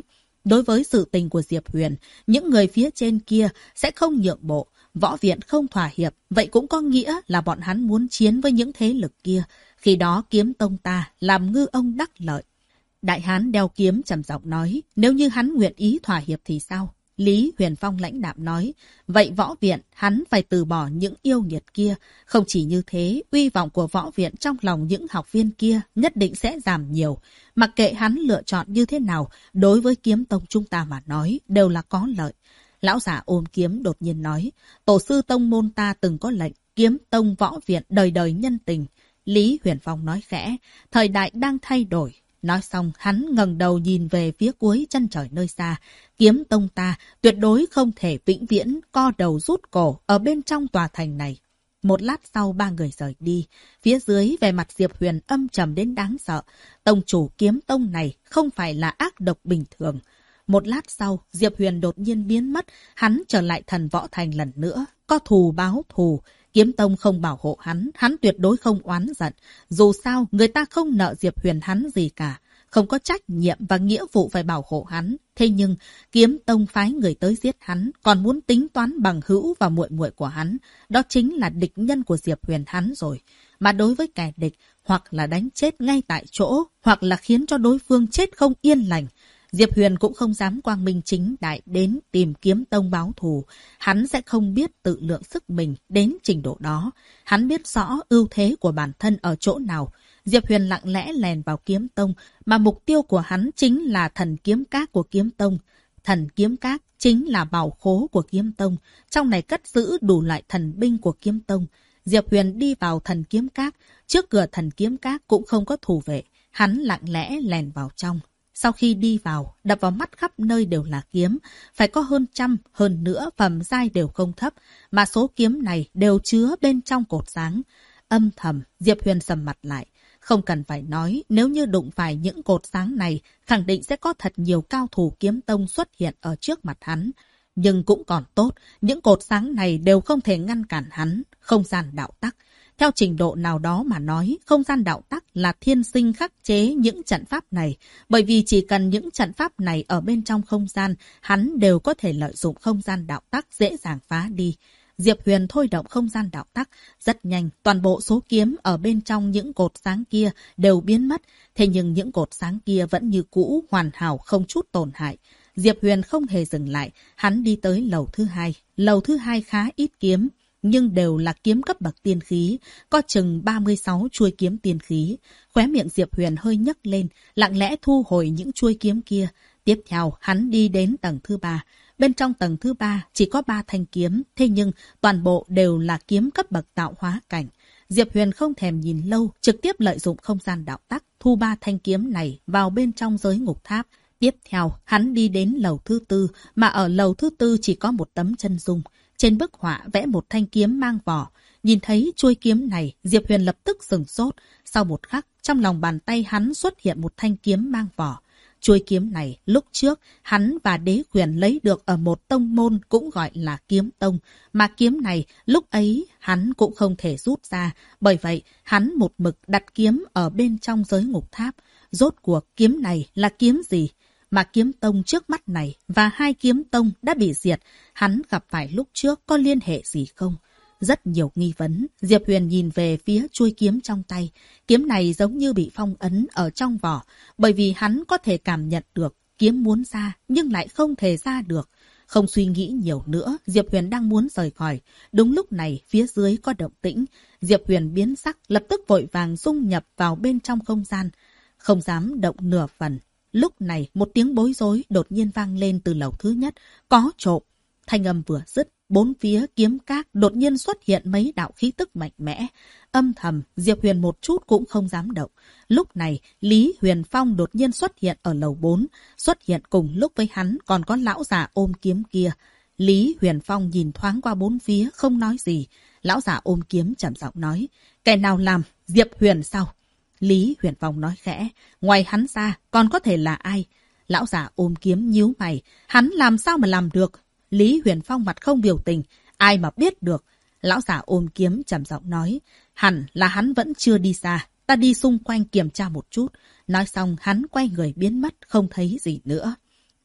Đối với sự tình của Diệp Huyền, những người phía trên kia sẽ không nhượng bộ. Võ viện không thỏa hiệp, vậy cũng có nghĩa là bọn hắn muốn chiến với những thế lực kia. Khi đó kiếm tông ta làm ngư ông đắc lợi. Đại hán đeo kiếm trầm giọng nói, nếu như hắn nguyện ý thỏa hiệp thì sao? Lý Huyền Phong lãnh đạm nói, vậy võ viện hắn phải từ bỏ những yêu nghiệt kia. Không chỉ như thế, uy vọng của võ viện trong lòng những học viên kia nhất định sẽ giảm nhiều. Mặc kệ hắn lựa chọn như thế nào, đối với kiếm tông chúng ta mà nói đều là có lợi. Lão giả ôm kiếm đột nhiên nói, tổ sư tông môn ta từng có lệnh, kiếm tông võ viện đời đời nhân tình. Lý Huyền Phong nói khẽ, thời đại đang thay đổi. Nói xong, hắn ngẩng đầu nhìn về phía cuối chân trời nơi xa. Kiếm tông ta tuyệt đối không thể vĩnh viễn co đầu rút cổ ở bên trong tòa thành này. Một lát sau ba người rời đi. Phía dưới về mặt Diệp Huyền âm trầm đến đáng sợ. Tông chủ kiếm tông này không phải là ác độc bình thường. Một lát sau, Diệp Huyền đột nhiên biến mất. Hắn trở lại thần võ thành lần nữa. Có thù báo thù. Kiếm tông không bảo hộ hắn tuyệt đối không oán giận. Dù sao, người ta không nợ Diệp Huyền hắn gì cả. Không có trách nhiệm và nghĩa vụ phải bảo hộ hắn. Thế nhưng, kiếm tông phái người tới giết hắn, còn muốn tính toán bằng hữu và muội muội của hắn. Đó chính là địch nhân của Diệp Huyền hắn rồi. Mà đối với kẻ địch, hoặc là đánh chết ngay tại chỗ, hoặc là khiến cho đối phương chết không yên lành. Diệp Huyền cũng không dám quang minh chính đại đến tìm kiếm tông báo thù. Hắn sẽ không biết tự lượng sức mình đến trình độ đó. Hắn biết rõ ưu thế của bản thân ở chỗ nào. Diệp Huyền lặng lẽ lèn vào kiếm tông, mà mục tiêu của hắn chính là thần kiếm các của kiếm tông. Thần kiếm các chính là bảo khố của kiếm tông. Trong này cất giữ đủ loại thần binh của kiếm tông. Diệp Huyền đi vào thần kiếm các. Trước cửa thần kiếm các cũng không có thủ vệ. Hắn lặng lẽ lèn vào trong. Sau khi đi vào, đập vào mắt khắp nơi đều là kiếm. Phải có hơn trăm, hơn nữa phẩm giai đều không thấp. Mà số kiếm này đều chứa bên trong cột sáng. Âm thầm, Diệp Huyền sầm mặt lại. Không cần phải nói, nếu như đụng phải những cột sáng này, khẳng định sẽ có thật nhiều cao thủ kiếm tông xuất hiện ở trước mặt hắn. Nhưng cũng còn tốt, những cột sáng này đều không thể ngăn cản hắn. Không gian đạo tắc. Theo trình độ nào đó mà nói, không gian đạo tắc là thiên sinh khắc chế những trận pháp này. Bởi vì chỉ cần những trận pháp này ở bên trong không gian, hắn đều có thể lợi dụng không gian đạo tắc dễ dàng phá đi. Diệp Huyền thôi động không gian đạo tắc. Rất nhanh, toàn bộ số kiếm ở bên trong những cột sáng kia đều biến mất. Thế nhưng những cột sáng kia vẫn như cũ, hoàn hảo không chút tổn hại. Diệp Huyền không hề dừng lại. Hắn đi tới lầu thứ hai. Lầu thứ hai khá ít kiếm, nhưng đều là kiếm cấp bậc tiên khí. Có chừng 36 chuôi kiếm tiên khí. Khóe miệng Diệp Huyền hơi nhấc lên, lặng lẽ thu hồi những chuôi kiếm kia. Tiếp theo, hắn đi đến tầng thứ ba. Bên trong tầng thứ ba chỉ có 3 thanh kiếm, thế nhưng toàn bộ đều là kiếm cấp bậc tạo hóa cảnh. Diệp Huyền không thèm nhìn lâu, trực tiếp lợi dụng không gian đạo tắc, thu 3 thanh kiếm này vào bên trong giới ngục tháp. Tiếp theo, hắn đi đến lầu thứ tư, mà ở lầu thứ tư chỉ có một tấm chân dung. Trên bức họa vẽ một thanh kiếm mang vỏ. Nhìn thấy chuôi kiếm này, Diệp Huyền lập tức sửng sốt. Sau một khắc, trong lòng bàn tay hắn xuất hiện một thanh kiếm mang vỏ. Chuôi kiếm này, lúc trước, hắn và Đế Quyền lấy được ở một tông môn cũng gọi là kiếm tông. Mà kiếm này, lúc ấy, hắn cũng không thể rút ra. Bởi vậy, hắn một mực đặt kiếm ở bên trong giới ngục tháp. Rốt cuộc, kiếm này là kiếm gì? Mà kiếm tông trước mắt này và 2 kiếm tông đã bị diệt, hắn gặp phải lúc trước có liên hệ gì không? Rất nhiều nghi vấn, Diệp Huyền nhìn về phía chuôi kiếm trong tay. Kiếm này giống như bị phong ấn ở trong vỏ, bởi vì hắn có thể cảm nhận được kiếm muốn ra nhưng lại không thể ra được. Không suy nghĩ nhiều nữa, Diệp Huyền đang muốn rời khỏi. Đúng lúc này, phía dưới có động tĩnh. Diệp Huyền biến sắc, lập tức vội vàng dung nhập vào bên trong không gian. Không dám động nửa phần. Lúc này, một tiếng bối rối đột nhiên vang lên từ lầu thứ nhất. Có trộm. Thanh âm vừa dứt, bốn phía kiếm các đột nhiên xuất hiện mấy đạo khí tức mạnh mẽ. Âm thầm, Diệp Huyền một chút cũng không dám động. Lúc này, Lý Huyền Phong đột nhiên xuất hiện ở lầu 4. Xuất hiện cùng lúc với hắn còn có lão già ôm kiếm kia. Lý Huyền Phong nhìn thoáng qua bốn phía, không nói gì. Lão già ôm kiếm trầm giọng nói. Kẻ nào làm? Diệp Huyền sao? Lý Huyền Phong nói khẽ. Ngoài hắn ra, còn có thể là ai? Lão già ôm kiếm nhíu mày. Hắn làm sao mà làm được? Lý Huyền Phong mặt không biểu tình. Ai mà biết được? Lão già ôm kiếm trầm giọng nói. Hẳn là hắn vẫn chưa đi xa. Ta đi xung quanh kiểm tra một chút. Nói xong hắn quay người biến mất, không thấy gì nữa.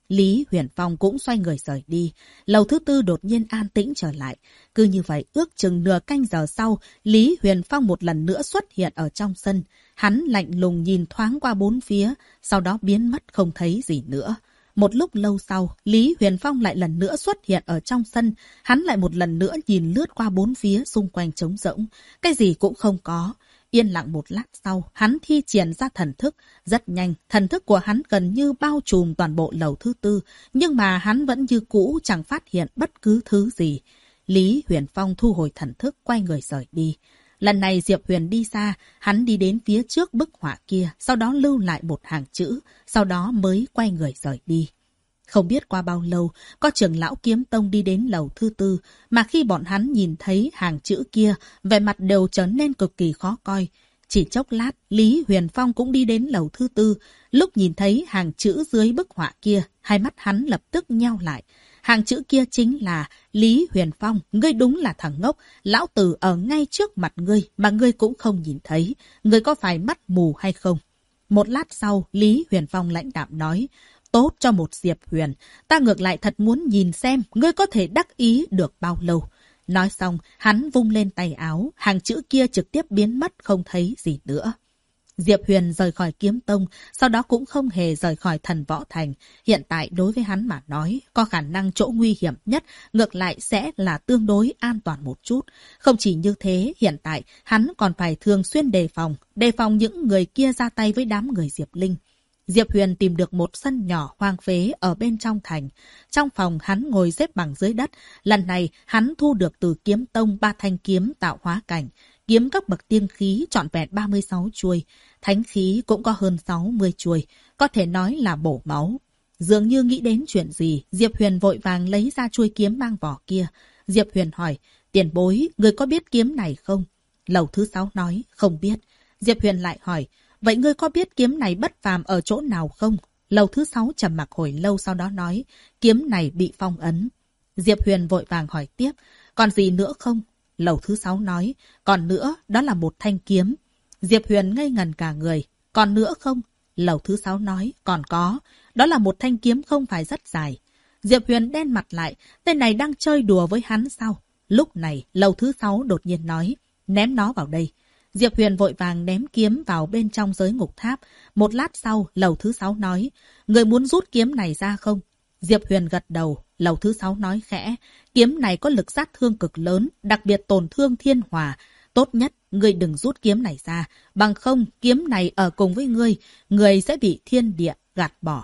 Lý Huyền Phong cũng xoay người rời đi. Lầu thứ tư đột nhiên an tĩnh trở lại. Cứ như vậy, ước chừng nửa canh giờ sau, Lý Huyền Phong một lần nữa xuất hiện ở trong sân. Hắn lạnh lùng nhìn thoáng qua bốn phía, sau đó biến mất không thấy gì nữa. Một lúc lâu sau, Lý Huyền Phong lại lần nữa xuất hiện ở trong sân. Hắn lại một lần nữa nhìn lướt qua bốn phía xung quanh trống rỗng. Cái gì cũng không có. Yên lặng một lát sau, hắn thi triển ra thần thức. Rất nhanh, thần thức của hắn gần như bao trùm toàn bộ lầu thứ tư. Nhưng mà hắn vẫn như cũ chẳng phát hiện bất cứ thứ gì. Lý Huyền Phong thu hồi thần thức, quay người rời đi. Lần này Diệp Huyền đi xa, hắn đi đến phía trước bức họa kia, sau đó lưu lại một hàng chữ, sau đó mới quay người rời đi. Không biết qua bao lâu, có trưởng lão Kiếm Tông đi đến lầu thứ tư, mà khi bọn hắn nhìn thấy hàng chữ kia, vẻ mặt đều trở nên cực kỳ khó coi. Chỉ chốc lát, Lý Huyền Phong cũng đi đến lầu thứ tư. Lúc nhìn thấy hàng chữ dưới bức họa kia, hai mắt hắn lập tức nheo lại. Hàng chữ kia chính là: Lý Huyền Phong, ngươi đúng là thằng ngốc, lão tử ở ngay trước mặt ngươi mà ngươi cũng không nhìn thấy. Ngươi có phải mắt mù hay không? Một lát sau, Lý Huyền Phong lãnh đạm nói: tốt cho một Diệp Huyền, ta ngược lại thật muốn nhìn xem ngươi có thể đắc ý được bao lâu. Nói xong, hắn vung lên tay áo, hàng chữ kia trực tiếp biến mất không thấy gì nữa. Diệp Huyền rời khỏi Kiếm Tông, sau đó cũng không hề rời khỏi Thần Võ Thành. Hiện tại đối với hắn mà nói, có khả năng chỗ nguy hiểm nhất ngược lại sẽ là tương đối an toàn một chút. Không chỉ như thế, hiện tại hắn còn phải thường xuyên đề phòng những người kia ra tay với đám người Diệp Linh. Diệp Huyền tìm được một sân nhỏ hoang phế ở bên trong thành. Trong phòng hắn ngồi xếp bằng dưới đất. Lần này hắn thu được từ Kiếm Tông 3 thanh kiếm tạo hóa cảnh. Kiếm cấp bậc tiên khí trọn vẹn 36 chuôi. Thánh khí cũng có hơn 60 chuôi. Có thể nói là bổ máu. Dường như nghĩ đến chuyện gì, Diệp Huyền vội vàng lấy ra chuôi kiếm mang vỏ kia. Diệp Huyền hỏi: tiền bối, người có biết kiếm này không? Lầu thứ 6 nói: không biết. Diệp Huyền lại hỏi: vậy ngươi có biết kiếm này bất phàm ở chỗ nào không? Lầu thứ 6 trầm mặc hồi lâu sau đó nói: kiếm này bị phong ấn. Diệp Huyền vội vàng hỏi tiếp: còn gì nữa không? Lầu thứ 6 nói: còn nữa, đó là một thanh kiếm. Diệp Huyền ngây ngần cả người: còn nữa không? Lầu thứ 6 nói: còn có, đó là một thanh kiếm không phải rất dài. Diệp Huyền đen mặt lại, tên này đang chơi đùa với hắn sao? Lúc này, lầu thứ 6 đột nhiên nói: ném nó vào đây. Diệp Huyền vội vàng ném kiếm vào bên trong giới ngục tháp. Một lát sau, lầu thứ 6 nói: người muốn rút kiếm này ra không? Diệp Huyền gật đầu. Lầu thứ 6 nói khẽ: kiếm này có lực sát thương cực lớn, đặc biệt tổn thương thiên hỏa. Tốt nhất, ngươi đừng rút kiếm này ra. Bằng không, kiếm này ở cùng với ngươi sẽ bị thiên địa gạt bỏ.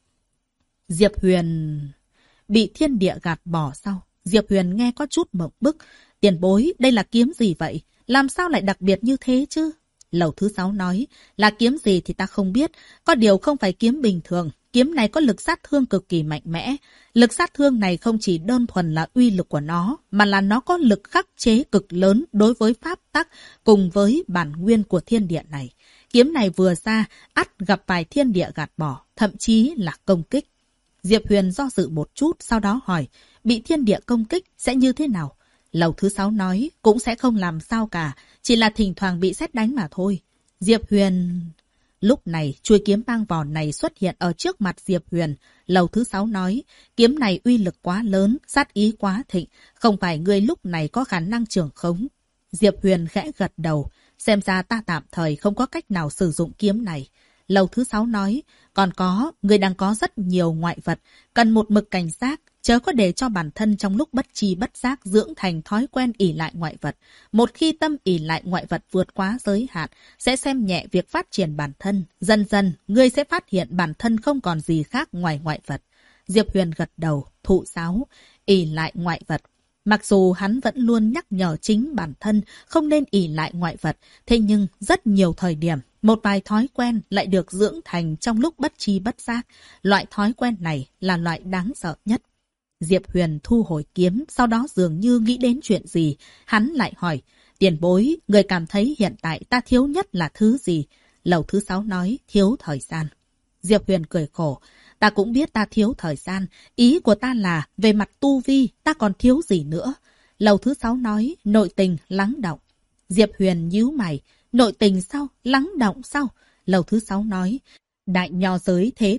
Diệp Huyền... bị thiên địa gạt bỏ sao? Diệp Huyền nghe có chút mộng bức. Tiền bối, đây là kiếm gì vậy? Làm sao lại đặc biệt như thế chứ? Lầu thứ 6 nói: là kiếm gì thì ta không biết. Có điều không phải kiếm bình thường. Kiếm này có lực sát thương cực kỳ mạnh mẽ. Lực sát thương này không chỉ đơn thuần là uy lực của nó, mà là nó có lực khắc chế cực lớn đối với pháp tắc cùng với bản nguyên của thiên địa này. Kiếm này vừa ra, ắt gặp phải thiên địa gạt bỏ, thậm chí là công kích. Diệp Huyền do dự một chút, sau đó hỏi: bị thiên địa công kích sẽ như thế nào? Lầu thứ 6 nói: cũng sẽ không làm sao cả, chỉ là thỉnh thoảng bị sét đánh mà thôi. Diệp Huyền... Lúc này, chuôi kiếm mang vỏ này xuất hiện ở trước mặt Diệp Huyền. Lầu thứ 6 nói: kiếm này uy lực quá lớn, sát ý quá thịnh, không phải ngươi lúc này có khả năng trưởng khống. Diệp Huyền khẽ gật đầu: xem ra ta tạm thời không có cách nào sử dụng kiếm này. Lầu thứ 6 nói: còn có, ngươi đang có rất nhiều ngoại vật, cần một mực cảnh giác, chớ có để cho bản thân trong lúc bất tri bất giác dưỡng thành thói quen ỷ lại ngoại vật. Một khi tâm ỷ lại ngoại vật vượt quá giới hạn, sẽ xem nhẹ việc phát triển bản thân. Dần dần, ngươi sẽ phát hiện bản thân không còn gì khác ngoài ngoại vật. Diệp Huyền gật đầu, thụ giáo, ỷ lại ngoại vật. Mặc dù hắn vẫn luôn nhắc nhở chính bản thân không nên ỷ lại ngoại vật, thế nhưng rất nhiều thời điểm, một vài thói quen lại được dưỡng thành trong lúc bất tri bất giác. Loại thói quen này là loại đáng sợ nhất. Diệp Huyền thu hồi kiếm, sau đó dường như nghĩ đến chuyện gì. Hắn lại hỏi: tiền bối, người cảm thấy hiện tại ta thiếu nhất là thứ gì? Lầu thứ 6 nói: thiếu thời gian. Diệp Huyền cười khổ: ta cũng biết ta thiếu thời gian. Ý của ta là, về mặt tu vi, ta còn thiếu gì nữa? Lầu thứ 6 nói: nội tình, lắng đọng. Diệp Huyền nhíu mày: nội tình sao? Lắng đọng sao? Lầu thứ 6 nói: đại nho giới thế tục,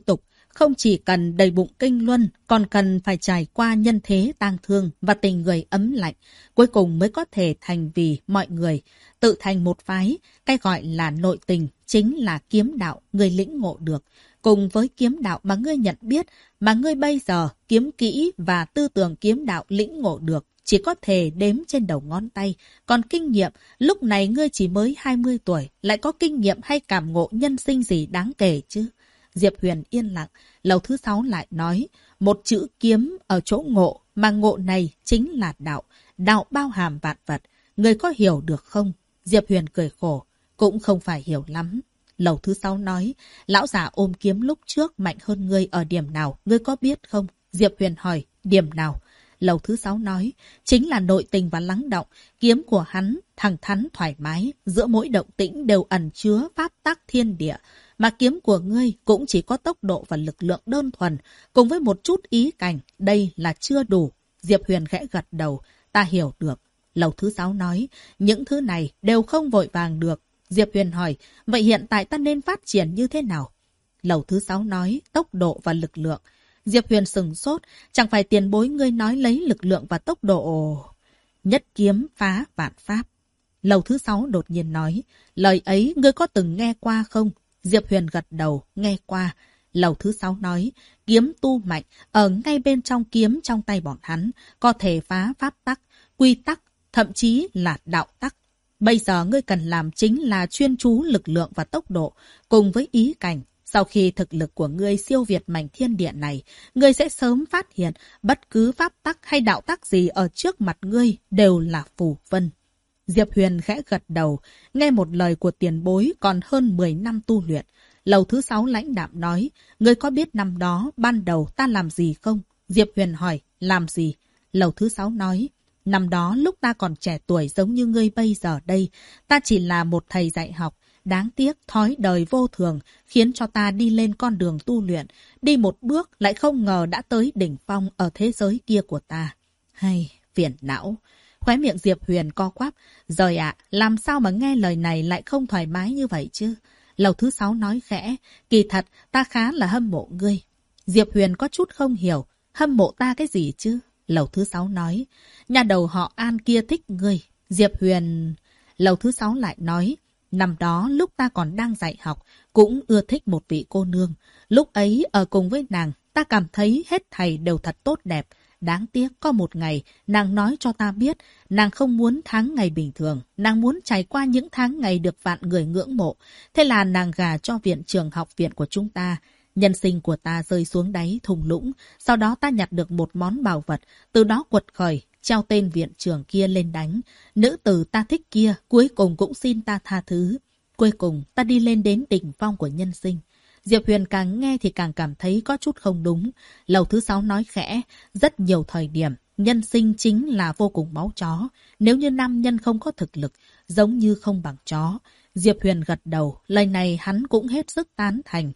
không chỉ cần đầy bụng kinh luân, còn cần phải trải qua nhân thế tang thương và tình người ấm lạnh, cuối cùng mới có thể thành vì mọi người, tự thành một phái. Cái gọi là nội tình chính là kiếm đạo người lĩnh ngộ được. Cùng với kiếm đạo mà ngươi nhận biết, mà ngươi bây giờ kiếm kỹ và tư tưởng kiếm đạo lĩnh ngộ được, chỉ có thể đếm trên đầu ngón tay. Còn kinh nghiệm, lúc này ngươi chỉ mới 20 tuổi, lại có kinh nghiệm hay cảm ngộ nhân sinh gì đáng kể chứ? Diệp Huyền yên lặng, lầu thứ 6 lại nói, một chữ kiếm ở chỗ ngộ, mà ngộ này chính là đạo. Đạo bao hàm vạn vật, ngươi có hiểu được không? Diệp Huyền cười khổ, cũng không phải hiểu lắm. Lầu thứ 6 nói, lão già ôm kiếm lúc trước mạnh hơn ngươi ở điểm nào, ngươi có biết không? Diệp Huyền hỏi, điểm nào? Lầu thứ 6 nói, chính là nội tình và lắng động. Kiếm của hắn thẳng thắn thoải mái, giữa mỗi động tĩnh đều ẩn chứa pháp tắc thiên địa. Mà kiếm của ngươi cũng chỉ có tốc độ và lực lượng đơn thuần, cùng với một chút ý cảnh, đây là chưa đủ. Diệp Huyền khẽ gật đầu, ta hiểu được. Lầu thứ 6 nói, những thứ này đều không vội vàng được. Diệp Huyền hỏi, vậy hiện tại ta nên phát triển như thế nào? Lầu thứ 6 nói, tốc độ và lực lượng. Diệp Huyền sừng sốt, chẳng phải tiền bối ngươi nói lấy lực lượng và tốc độ. Nhất kiếm phá vạn pháp. Lầu thứ 6 đột nhiên nói, lời ấy ngươi có từng nghe qua không? Diệp Huyền gật đầu, nghe qua. Lầu thứ 6 nói, kiếm tu mạnh, ở ngay bên trong kiếm trong tay bọn hắn, có thể phá pháp tắc, quy tắc, thậm chí là đạo tắc. Bây giờ ngươi cần làm chính là chuyên chú lực lượng và tốc độ, cùng với ý cảnh. Sau khi thực lực của ngươi siêu việt mảnh thiên địa này, ngươi sẽ sớm phát hiện bất cứ pháp tắc hay đạo tắc gì ở trước mặt ngươi đều là phù vân. Diệp Huyền khẽ gật đầu, nghe một lời của tiền bối còn hơn 10 năm tu luyện. Lầu thứ 6 lãnh đạm nói, ngươi có biết năm đó ban đầu ta làm gì không? Diệp Huyền hỏi, làm gì? Lầu thứ 6 nói, năm đó lúc ta còn trẻ tuổi giống như ngươi bây giờ đây, ta chỉ là một thầy dạy học. Đáng tiếc thói đời vô thường khiến cho ta đi lên con đường tu luyện, đi một bước lại không ngờ đã tới đỉnh phong ở thế giới kia của ta. Hay, phiền não. Khóe miệng Diệp Huyền co quắp. Rồi ạ, làm sao mà nghe lời này lại không thoải mái như vậy chứ? Lầu thứ 6 nói khẽ, kỳ thật ta khá là hâm mộ ngươi. Diệp Huyền có chút không hiểu, hâm mộ ta cái gì chứ? Lầu thứ 6 nói, nhà đầu họ An kia thích ngươi. Diệp Huyền... Lầu thứ 6 lại nói, năm đó lúc ta còn đang dạy học, cũng ưa thích một vị cô nương. Lúc ấy ở cùng với nàng, ta cảm thấy hết thầy đều thật tốt đẹp. Đáng tiếc có một ngày, nàng nói cho ta biết, nàng không muốn tháng ngày bình thường, nàng muốn trải qua những tháng ngày được vạn người ngưỡng mộ. Thế là nàng gả cho viện trường học viện của chúng ta. Nhân sinh của ta rơi xuống đáy thung lũng, sau đó ta nhặt được một món bảo vật, từ đó quật khởi, treo tên viện trưởng kia lên đánh. Nữ tử ta thích kia, cuối cùng cũng xin ta tha thứ. Cuối cùng, ta đi lên đến đỉnh phong của nhân sinh. Diệp Huyền càng nghe thì càng cảm thấy có chút không đúng. Lầu thứ 6 nói khẽ, rất nhiều thời điểm, nhân sinh chính là vô cùng máu chó. Nếu như nam nhân không có thực lực, giống như không bằng chó. Diệp Huyền gật đầu, lời này hắn cũng hết sức tán thành.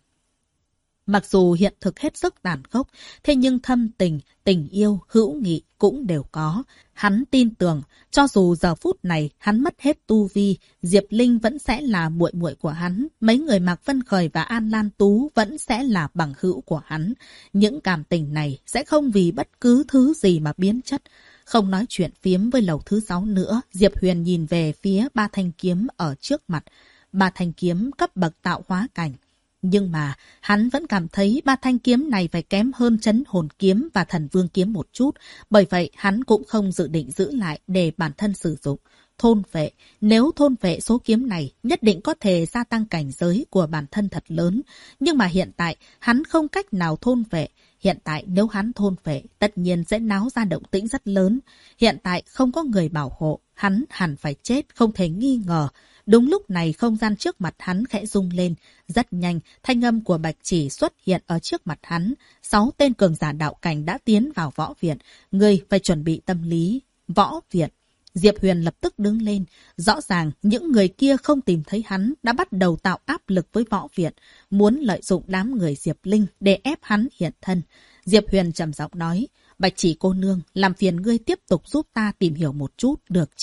Mặc dù hiện thực hết sức tàn khốc, thế nhưng thâm tình, tình yêu, hữu nghị cũng đều có. Hắn tin tưởng, cho dù giờ phút này hắn mất hết tu vi, Diệp Linh vẫn sẽ là muội muội của hắn. Mấy người Mạc Vân Khởi và An Lan Tú vẫn sẽ là bằng hữu của hắn. Những cảm tình này sẽ không vì bất cứ thứ gì mà biến chất. Không nói chuyện phiếm với lầu thứ 6 nữa, Diệp Huyền nhìn về phía ba thanh kiếm ở trước mặt. Ba thanh kiếm cấp bậc tạo hóa cảnh. Nhưng mà, hắn vẫn cảm thấy ba thanh kiếm này phải kém hơn Trấn Hồn kiếm và Thần Vương kiếm một chút. Bởi vậy, hắn cũng không dự định giữ lại để bản thân sử dụng. Thôn vệ, nếu thôn vệ số kiếm này, nhất định có thể gia tăng cảnh giới của bản thân thật lớn. Nhưng mà hiện tại, hắn không cách nào thôn vệ. Hiện tại, nếu hắn thôn vệ, tất nhiên sẽ náo ra động tĩnh rất lớn. Hiện tại, không có người bảo hộ, hắn hẳn phải chết, không thể nghi ngờ. Đúng lúc này không gian trước mặt hắn khẽ rung lên. Rất nhanh, thanh âm của Bạch Chỉ xuất hiện ở trước mặt hắn. 6 tên cường giả đạo cảnh đã tiến vào võ viện. Ngươi phải chuẩn bị tâm lý. Võ viện. Diệp Huyền lập tức đứng lên. Rõ ràng, những người kia không tìm thấy hắn đã bắt đầu tạo áp lực với võ viện. Muốn lợi dụng đám người Diệp Linh để ép hắn hiện thân. Diệp Huyền trầm giọng nói, Bạch Chỉ cô nương, làm phiền ngươi tiếp tục giúp ta tìm hiểu một chút, được chứ?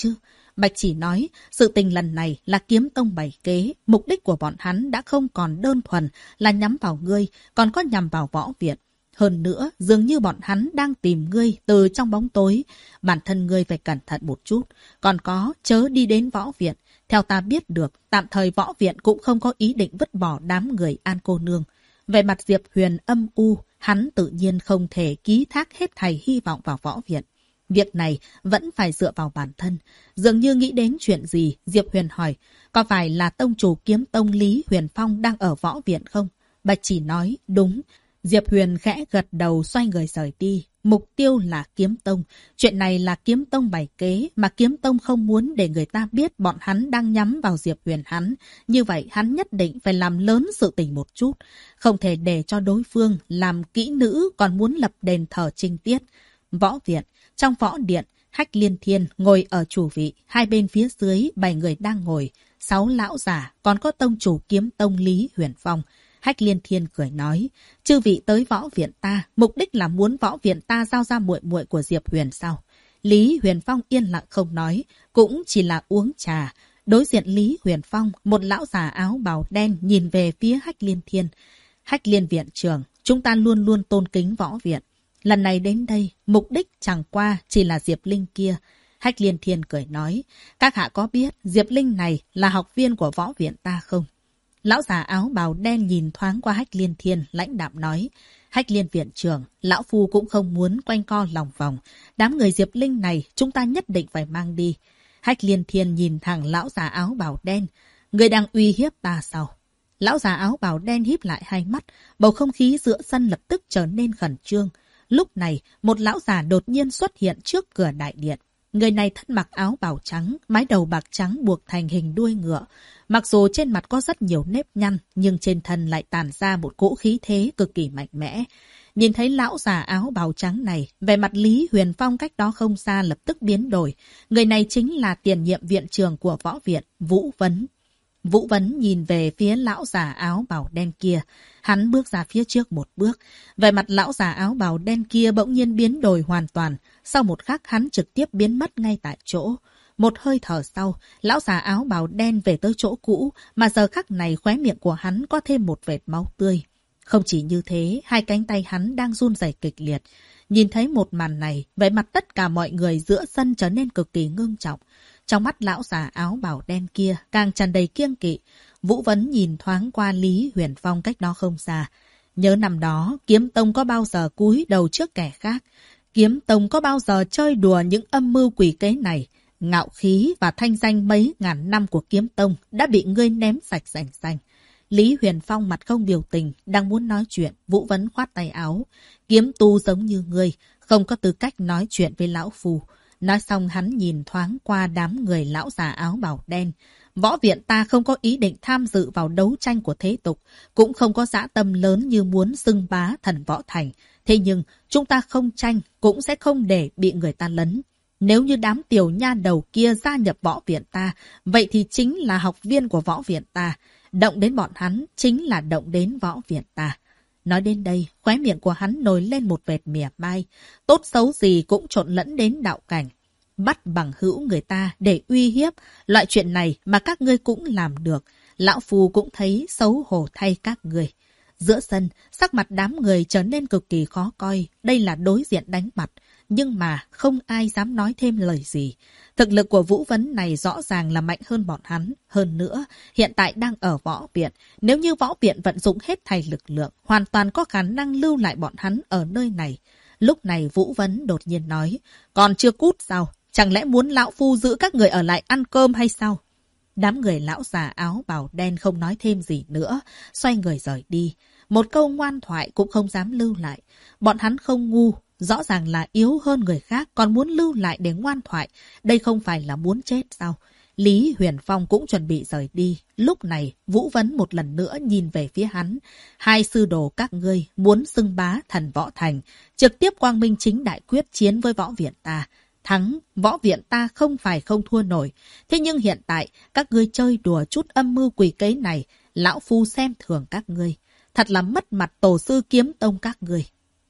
Bạch Chỉ nói, sự tình lần này là kiếm tông bày kế, mục đích của bọn hắn đã không còn đơn thuần là nhắm vào ngươi, còn có nhằm vào võ viện. Hơn nữa, dường như bọn hắn đang tìm ngươi từ trong bóng tối. Bản thân ngươi phải cẩn thận một chút. Còn có, chớ đi đến võ viện. Theo ta biết được, tạm thời võ viện cũng không có ý định vứt bỏ đám người An cô nương. Về mặt Diệp Huyền âm u, hắn tự nhiên không thể ký thác hết thảy hy vọng vào võ viện. Việc này vẫn phải dựa vào bản thân. Dường như nghĩ đến chuyện gì, Diệp Huyền hỏi, có phải là tông chủ kiếm tông Lý Huyền Phong đang ở võ viện không? Bạch Chỉ nói, đúng. Diệp Huyền khẽ gật đầu xoay người rời đi. Mục tiêu là kiếm tông. Chuyện này là kiếm tông bày kế mà kiếm tông không muốn để người ta biết bọn hắn đang nhắm vào Diệp Huyền hắn. Như vậy hắn nhất định phải làm lớn sự tình một chút. Không thể để cho đối phương làm kỹ nữ còn muốn lập đền thờ trinh tiết. Võ viện. Trong võ điện, Hách Liên Thiên ngồi ở chủ vị. Hai bên phía dưới 7 người đang ngồi. 6 lão già còn có tông chủ kiếm tông Lý Huyền Phong. Hách Liên Thiên cười nói, chư vị tới võ viện ta, mục đích là muốn võ viện ta giao ra muội muội của Diệp Huyền sao? Lý Huyền Phong yên lặng không nói, cũng chỉ là uống trà. Đối diện Lý Huyền Phong, một lão già áo bào đen nhìn về phía Hách Liên Thiên. Hách Liên viện trưởng, chúng ta luôn luôn tôn kính võ viện. Lần này đến đây, mục đích chẳng qua chỉ là Diệp Linh kia. Hách Liên Thiên cười nói, các hạ có biết Diệp Linh này là học viên của võ viện ta không? Lão già áo bào đen nhìn thoáng qua Hách Liên Thiên, lãnh đạm nói, Hách Liên viện trưởng, lão phu cũng không muốn quanh co lòng vòng. Đám người Diệp Linh này chúng ta nhất định phải mang đi. Hách Liên Thiên nhìn thẳng lão già áo bào đen, người đang uy hiếp ta sao? Lão già áo bào đen híp lại hai mắt, bầu không khí giữa sân lập tức trở nên khẩn trương. Lúc này, một lão già đột nhiên xuất hiện trước cửa đại điện. Người này thân mặc áo bào trắng, mái đầu bạc trắng buộc thành hình đuôi ngựa. Mặc dù trên mặt có rất nhiều nếp nhăn, nhưng trên thân lại tản ra một cỗ khí thế cực kỳ mạnh mẽ. Nhìn thấy lão già áo bào trắng này, vẻ mặt Lý Huyền Phong cách đó không xa lập tức biến đổi. Người này chính là tiền nhiệm viện trưởng của võ viện, Vũ Vấn. Vũ Vấn nhìn về phía lão già áo bào đen kia. Hắn bước ra phía trước một bước. Về mặt lão già áo bào đen kia bỗng nhiên biến đổi hoàn toàn. Sau một khắc hắn trực tiếp biến mất ngay tại chỗ. Một hơi thở sau, lão già áo bào đen về tới chỗ cũ, mà giờ khắc này khóe miệng của hắn có thêm một vệt máu tươi. Không chỉ như thế, hai cánh tay hắn đang run rẩy kịch liệt. Nhìn thấy một màn này, vẻ mặt tất cả mọi người giữa sân trở nên cực kỳ ngưng trọng. Trong mắt lão già áo bào đen kia càng tràn đầy kiêng kỵ. Vũ Vấn nhìn thoáng qua Lý Huyền Phong cách đó không xa. Nhớ năm đó, kiếm tông có bao giờ cúi đầu trước kẻ khác? Kiếm tông có bao giờ chơi đùa những âm mưu quỷ kế này? Ngạo khí và thanh danh mấy ngàn năm của kiếm tông đã bị ngươi ném sạch sành xanh. Lý Huyền Phong mặt không biểu tình, đang muốn nói chuyện, Vũ Vấn khoát tay áo. Kiếm tu giống như ngươi, không có tư cách nói chuyện với lão phù. Nói xong hắn nhìn thoáng qua đám người lão già áo bào đen. Võ viện ta không có ý định tham dự vào đấu tranh của thế tục, cũng không có dã tâm lớn như muốn xưng bá thần võ thành. Thế nhưng, chúng ta không tranh, cũng sẽ không để bị người ta lấn. Nếu như đám tiểu nha đầu kia gia nhập võ viện ta, vậy thì chính là học viên của võ viện ta. Động đến bọn hắn, chính là động đến võ viện ta. Nói đến đây, khóe miệng của hắn nổi lên một vệt mỉa mai. Tốt xấu gì cũng trộn lẫn đến đạo cảnh. Bắt bằng hữu người ta để uy hiếp. Loại chuyện này mà các ngươi cũng làm được. Lão Phu cũng thấy xấu hổ thay các ngươi. Giữa sân, sắc mặt đám người trở nên cực kỳ khó coi. Đây là đối diện đánh mặt. Nhưng mà không ai dám nói thêm lời gì. Thực lực của Vũ Vấn này rõ ràng là mạnh hơn bọn hắn. Hơn nữa, hiện tại đang ở võ viện. Nếu như võ viện vận dụng hết thảy lực lượng, hoàn toàn có khả năng lưu lại bọn hắn ở nơi này. Lúc này Vũ Vấn đột nhiên nói, còn chưa cút sao? Chẳng lẽ muốn lão phu giữ các người ở lại ăn cơm hay sao? Đám người lão già áo bào đen không nói thêm gì nữa, xoay người rời đi. Một câu ngoan thoại cũng không dám lưu lại. Bọn hắn không ngu, rõ ràng là yếu hơn người khác, còn muốn lưu lại để ngoan thoại. Đây không phải là muốn chết sao? Lý Huyền Phong cũng chuẩn bị rời đi. Lúc này, Vũ Vấn một lần nữa nhìn về phía hắn. Hai sư đồ các ngươi muốn xưng bá thần võ thành, trực tiếp quang minh chính đại quyết chiến với võ viện ta. Thắng, võ viện ta không phải không thua nổi. Thế nhưng hiện tại, các ngươi chơi đùa chút âm mưu quỷ kế này, lão phu xem thường các ngươi. Thật là mất mặt tổ sư kiếm tông các ngươi.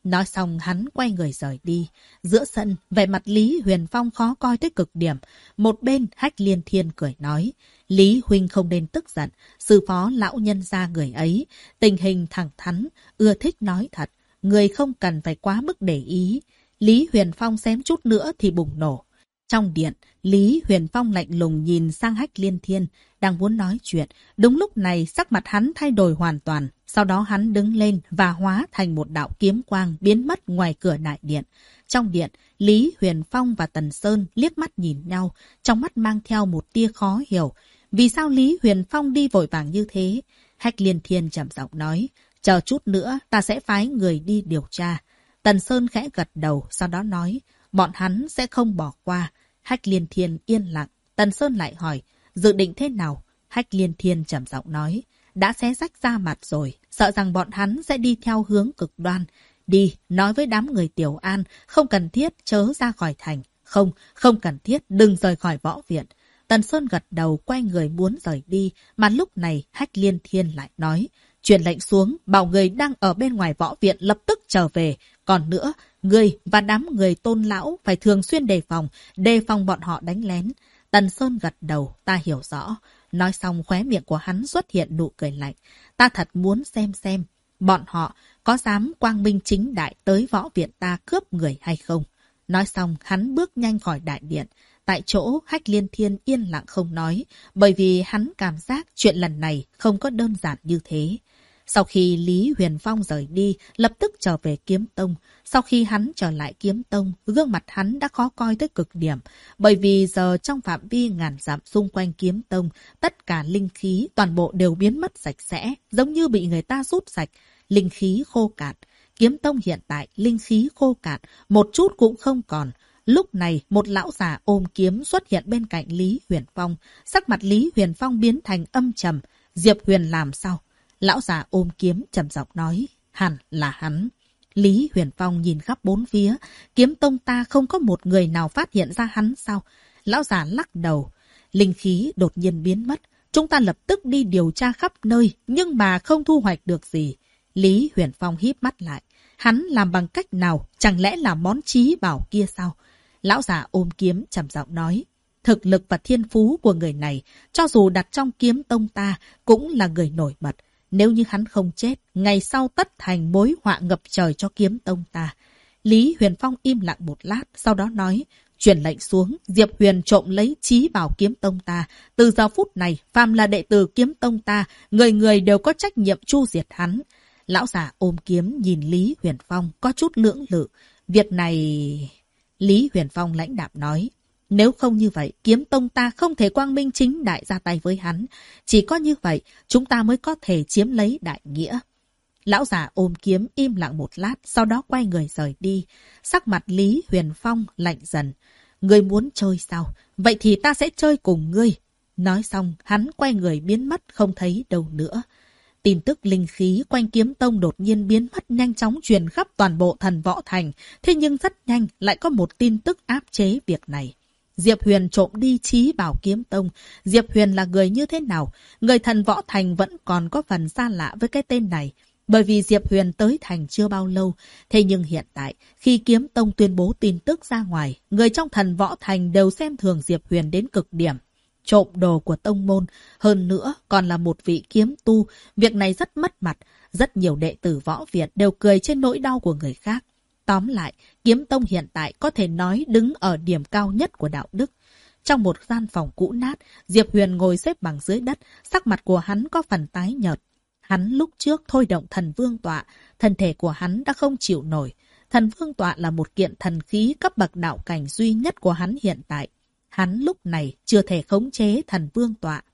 Nói xong hắn quay người rời đi. Giữa sân, vẻ mặt Lý Huyền Phong khó coi tới cực điểm. Một bên Hách Liên Thiên cười nói. Lý huynh không nên tức giận. Sư phó lão nhân gia người ấy. Tình hình thẳng thắn, ưa thích nói thật. Người không cần phải quá mức để ý. Lý Huyền Phong xém chút nữa thì bùng nổ. Trong điện, Lý Huyền Phong lạnh lùng nhìn sang Hách Liên Thiên, đang muốn nói chuyện. Đúng lúc này sắc mặt hắn thay đổi hoàn toàn. Sau đó hắn đứng lên và hóa thành một đạo kiếm quang biến mất ngoài cửa đại điện. Trong điện, Lý Huyền Phong và Tần Sơn liếc mắt nhìn nhau, trong mắt mang theo một tia khó hiểu. Vì sao Lý Huyền Phong đi vội vàng như thế? Hách Liên Thiên trầm giọng nói, chờ chút nữa ta sẽ phái người đi điều tra. Tần Sơn khẽ gật đầu, sau đó nói, bọn hắn sẽ không bỏ qua. Hách Liên Thiên yên lặng. Tần Sơn lại hỏi, dự định thế nào? Hách Liên Thiên trầm giọng nói, đã xé rách ra mặt rồi, sợ rằng bọn hắn sẽ đi theo hướng cực đoan. Đi, nói với đám người Tiểu An, không cần thiết chớ ra khỏi thành. Không cần thiết, đừng rời khỏi võ viện. Tần Sơn gật đầu quay người muốn rời đi, mà lúc này Hách Liên Thiên lại nói, truyền lệnh xuống, bảo người đang ở bên ngoài võ viện lập tức trở về. Còn nữa, người và đám người Tôn lão phải thường xuyên đề phòng bọn họ đánh lén. Tần Sơn gật đầu, ta hiểu rõ. Nói xong khóe miệng của hắn xuất hiện nụ cười lạnh. Ta thật muốn xem, bọn họ có dám quang minh chính đại tới võ viện ta cướp người hay không. Nói xong hắn bước nhanh khỏi đại điện. Tại chỗ Hách Liên Thiên yên lặng không nói, bởi vì hắn cảm giác chuyện lần này không có đơn giản như thế. Sau khi Lý Huyền Phong rời đi, lập tức trở về Kiếm Tông. Sau khi hắn trở lại Kiếm Tông, gương mặt hắn đã khó coi tới cực điểm. Bởi vì giờ trong phạm vi ngàn dặm xung quanh Kiếm Tông, tất cả linh khí toàn bộ đều biến mất sạch sẽ, giống như bị người ta rút sạch. Linh khí khô cạn. Kiếm Tông hiện tại linh khí khô cạn, một chút cũng không còn. Lúc này, một lão già ôm kiếm xuất hiện bên cạnh Lý Huyền Phong. Sắc mặt Lý Huyền Phong biến thành âm trầm. Diệp Huyền làm sao? Lão già ôm kiếm trầm giọng nói, hẳn là hắn. Lý Huyền Phong nhìn khắp bốn phía, Kiếm Tông ta không có một người nào phát hiện ra hắn sao? Lão già lắc đầu, linh khí đột nhiên biến mất. Chúng ta lập tức đi điều tra khắp nơi, nhưng mà không thu hoạch được gì. Lý Huyền Phong híp mắt lại. Hắn làm bằng cách nào? Chẳng lẽ là món chí bảo kia sao? Lão già ôm kiếm trầm giọng nói, thực lực và thiên phú của người này, cho dù đặt trong Kiếm Tông ta, cũng là người nổi bật. Nếu như hắn không chết, ngày sau tất thành mối họa ngập trời cho Kiếm Tông ta. Lý Huyền Phong im lặng một lát, sau đó nói, truyền lệnh xuống, Diệp Huyền trộm lấy chí bảo Kiếm Tông ta. Từ giờ phút này, phàm là đệ tử Kiếm Tông ta, người người đều có trách nhiệm tru diệt hắn. Lão già ôm kiếm nhìn Lý Huyền Phong, có chút lưỡng lự. Việc này... Lý Huyền Phong lãnh đạm nói, nếu không như vậy, Kiếm Tông ta không thể quang minh chính đại ra tay với hắn. Chỉ có như vậy, chúng ta mới có thể chiếm lấy đại nghĩa. Lão già ôm kiếm im lặng một lát, sau đó quay người rời đi. Sắc mặt Lý Huyền Phong lạnh dần. Ngươi muốn chơi sao? Vậy thì ta sẽ chơi cùng ngươi. Nói xong, hắn quay người biến mất không thấy đâu nữa. Tin tức linh khí quanh Kiếm Tông đột nhiên biến mất nhanh chóng truyền khắp toàn bộ Thần Võ Thành. Thế nhưng rất nhanh lại có một tin tức áp chế việc này. Diệp Huyền trộm đi chí bảo Kiếm Tông. Diệp Huyền là người như thế nào? Người Thần Võ Thành vẫn còn có phần xa lạ với cái tên này. Bởi vì Diệp Huyền tới thành chưa bao lâu. Thế nhưng hiện tại, khi Kiếm Tông tuyên bố tin tức ra ngoài, người trong Thần Võ Thành đều xem thường Diệp Huyền đến cực điểm. Trộm đồ của tông môn, hơn nữa còn là một vị kiếm tu. Việc này rất mất mặt. Rất nhiều đệ tử võ viện đều cười trên nỗi đau của người khác. Tóm lại, Kiếm Tông hiện tại có thể nói đứng ở điểm cao nhất của đạo đức. Trong một gian phòng cũ nát, Diệp Huyền ngồi xếp bằng dưới đất, sắc mặt của hắn có phần tái nhợt. Hắn lúc trước thôi động Thần Vương Tọa, thân thể của hắn đã không chịu nổi. Thần Vương Tọa là một kiện thần khí cấp bậc đạo cảnh duy nhất của hắn hiện tại. Hắn lúc này chưa thể khống chế Thần Vương Tọa.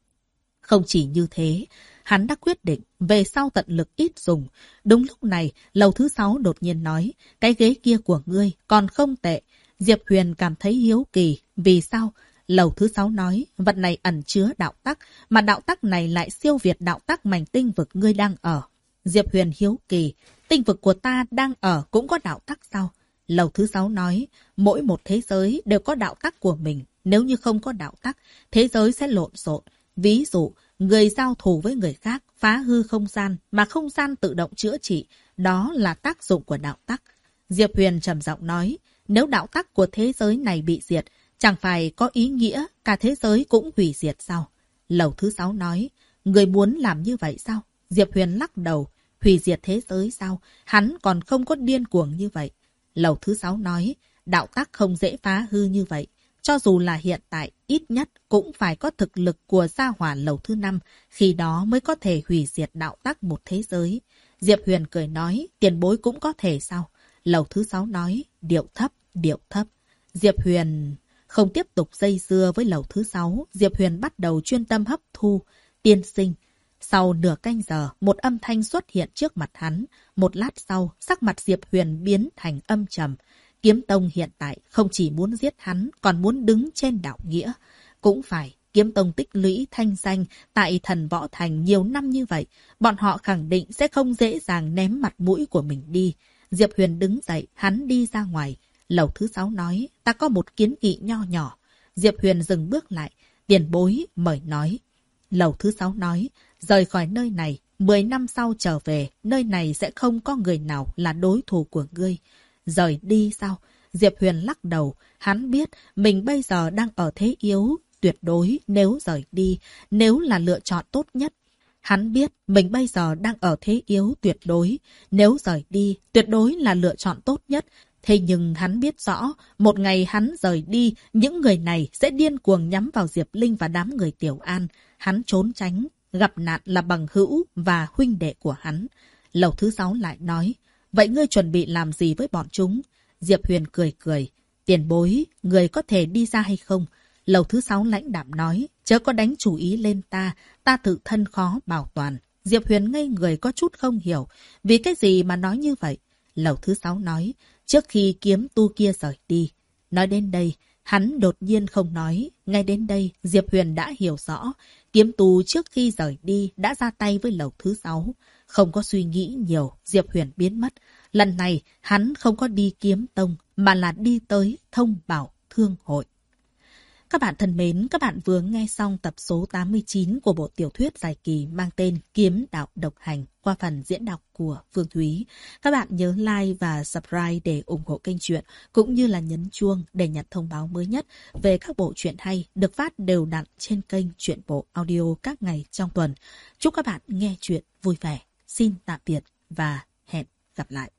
Không chỉ như thế, hắn đã quyết định về sau tận lực ít dùng. Đúng lúc này, lầu thứ 6 đột nhiên nói, cái ghế kia của ngươi còn không tệ. Diệp Huyền cảm thấy hiếu kỳ. Vì sao? Lầu thứ 6 nói, vật này ẩn chứa đạo tắc, mà đạo tắc này lại siêu việt đạo tắc mảnh tinh vực ngươi đang ở. Diệp Huyền hiếu kỳ, tinh vực của ta đang ở cũng có đạo tắc sao? Lầu thứ 6 nói, mỗi một thế giới đều có đạo tắc của mình. Nếu như không có đạo tắc, thế giới sẽ lộn xộn. Ví dụ, người giao thủ với người khác, phá hư không gian, mà không gian tự động chữa trị. đó là tác dụng của đạo tắc. Diệp Huyền trầm giọng nói, nếu đạo tắc của thế giới này bị diệt, chẳng phải có ý nghĩa cả thế giới cũng hủy diệt sao? Lầu thứ 6 nói, người muốn làm như vậy sao? Diệp Huyền lắc đầu, hủy diệt thế giới sao? Hắn còn không có điên cuồng như vậy. Lầu thứ 6 nói, đạo tắc không dễ phá hư như vậy. Cho dù là hiện tại, ít nhất cũng phải có thực lực của gia hỏa lầu thứ 5, khi đó mới có thể hủy diệt đạo tắc một thế giới. Diệp Huyền cười nói, tiền bối cũng có thể sao? Lầu thứ 6 nói, điệu thấp, điệu thấp. Diệp Huyền không tiếp tục dây dưa với lầu thứ 6, Diệp Huyền bắt đầu chuyên tâm hấp thu. Tiên sinh. Sau nửa canh giờ, một âm thanh xuất hiện trước mặt hắn. Một lát sau, sắc mặt Diệp Huyền biến thành âm trầm. Kiếm Tông hiện tại không chỉ muốn giết hắn, còn muốn đứng trên đạo nghĩa. Cũng phải, Kiếm Tông tích lũy thanh danh tại Thần Võ Thành nhiều năm như vậy, bọn họ khẳng định sẽ không dễ dàng ném mặt mũi của mình đi. Diệp Huyền đứng dậy, hắn đi ra ngoài. Lầu thứ 6 nói, ta có một kiến nghị nho nhỏ. Diệp Huyền dừng bước lại, tiền bối mời nói. Lầu thứ 6 nói, rời khỏi nơi này, 10 năm sau trở về, nơi này sẽ không có người nào là đối thủ của ngươi. Rời đi sao? Diệp Huyền lắc đầu, hắn biết mình bây giờ đang ở thế yếu, tuyệt đối nếu rời đi, nếu là lựa chọn tốt nhất. Hắn biết mình bây giờ đang ở thế yếu tuyệt đối, nếu rời đi, tuyệt đối là lựa chọn tốt nhất. Thế nhưng hắn biết rõ, một ngày hắn rời đi, những người này sẽ điên cuồng nhắm vào Diệp Linh và đám người Tiểu An. Hắn trốn tránh, gặp nạn là bằng hữu và huynh đệ của hắn. Lầu thứ 6 lại nói, vậy ngươi chuẩn bị làm gì với bọn chúng? Diệp Huyền cười cười, tiền bối, người có thể đi ra hay không? Lầu thứ 6 lãnh đạm nói, chớ có đánh chủ ý lên ta tự thân khó bảo toàn. Diệp Huyền ngây người có chút không hiểu, vì cái gì mà nói như vậy? Lầu thứ 6 nói, trước khi kiếm tu kia rời đi. Nói đến đây, hắn đột nhiên không nói. Ngay đến đây, Diệp Huyền đã hiểu rõ. Kiếm tu trước khi rời đi đã ra tay với lầu thứ 6. Không có suy nghĩ nhiều, Diệp Huyền biến mất. Lần này, hắn không có đi Kiếm Tông, mà là đi tới Thông Bảo Thương Hội. Các bạn thân mến, các bạn vừa nghe xong tập số 89 của bộ tiểu thuyết dài kỳ mang tên Kiếm Đạo Độc Hành qua phần diễn đọc của Phương Thúy. Các bạn nhớ like và subscribe để ủng hộ kênh truyện, cũng như là nhấn chuông để nhận thông báo mới nhất về các bộ truyện hay được phát đều đặn trên kênh Truyện Bộ Audio các ngày trong tuần. Chúc các bạn nghe truyện vui vẻ. Xin tạm biệt và hẹn gặp lại.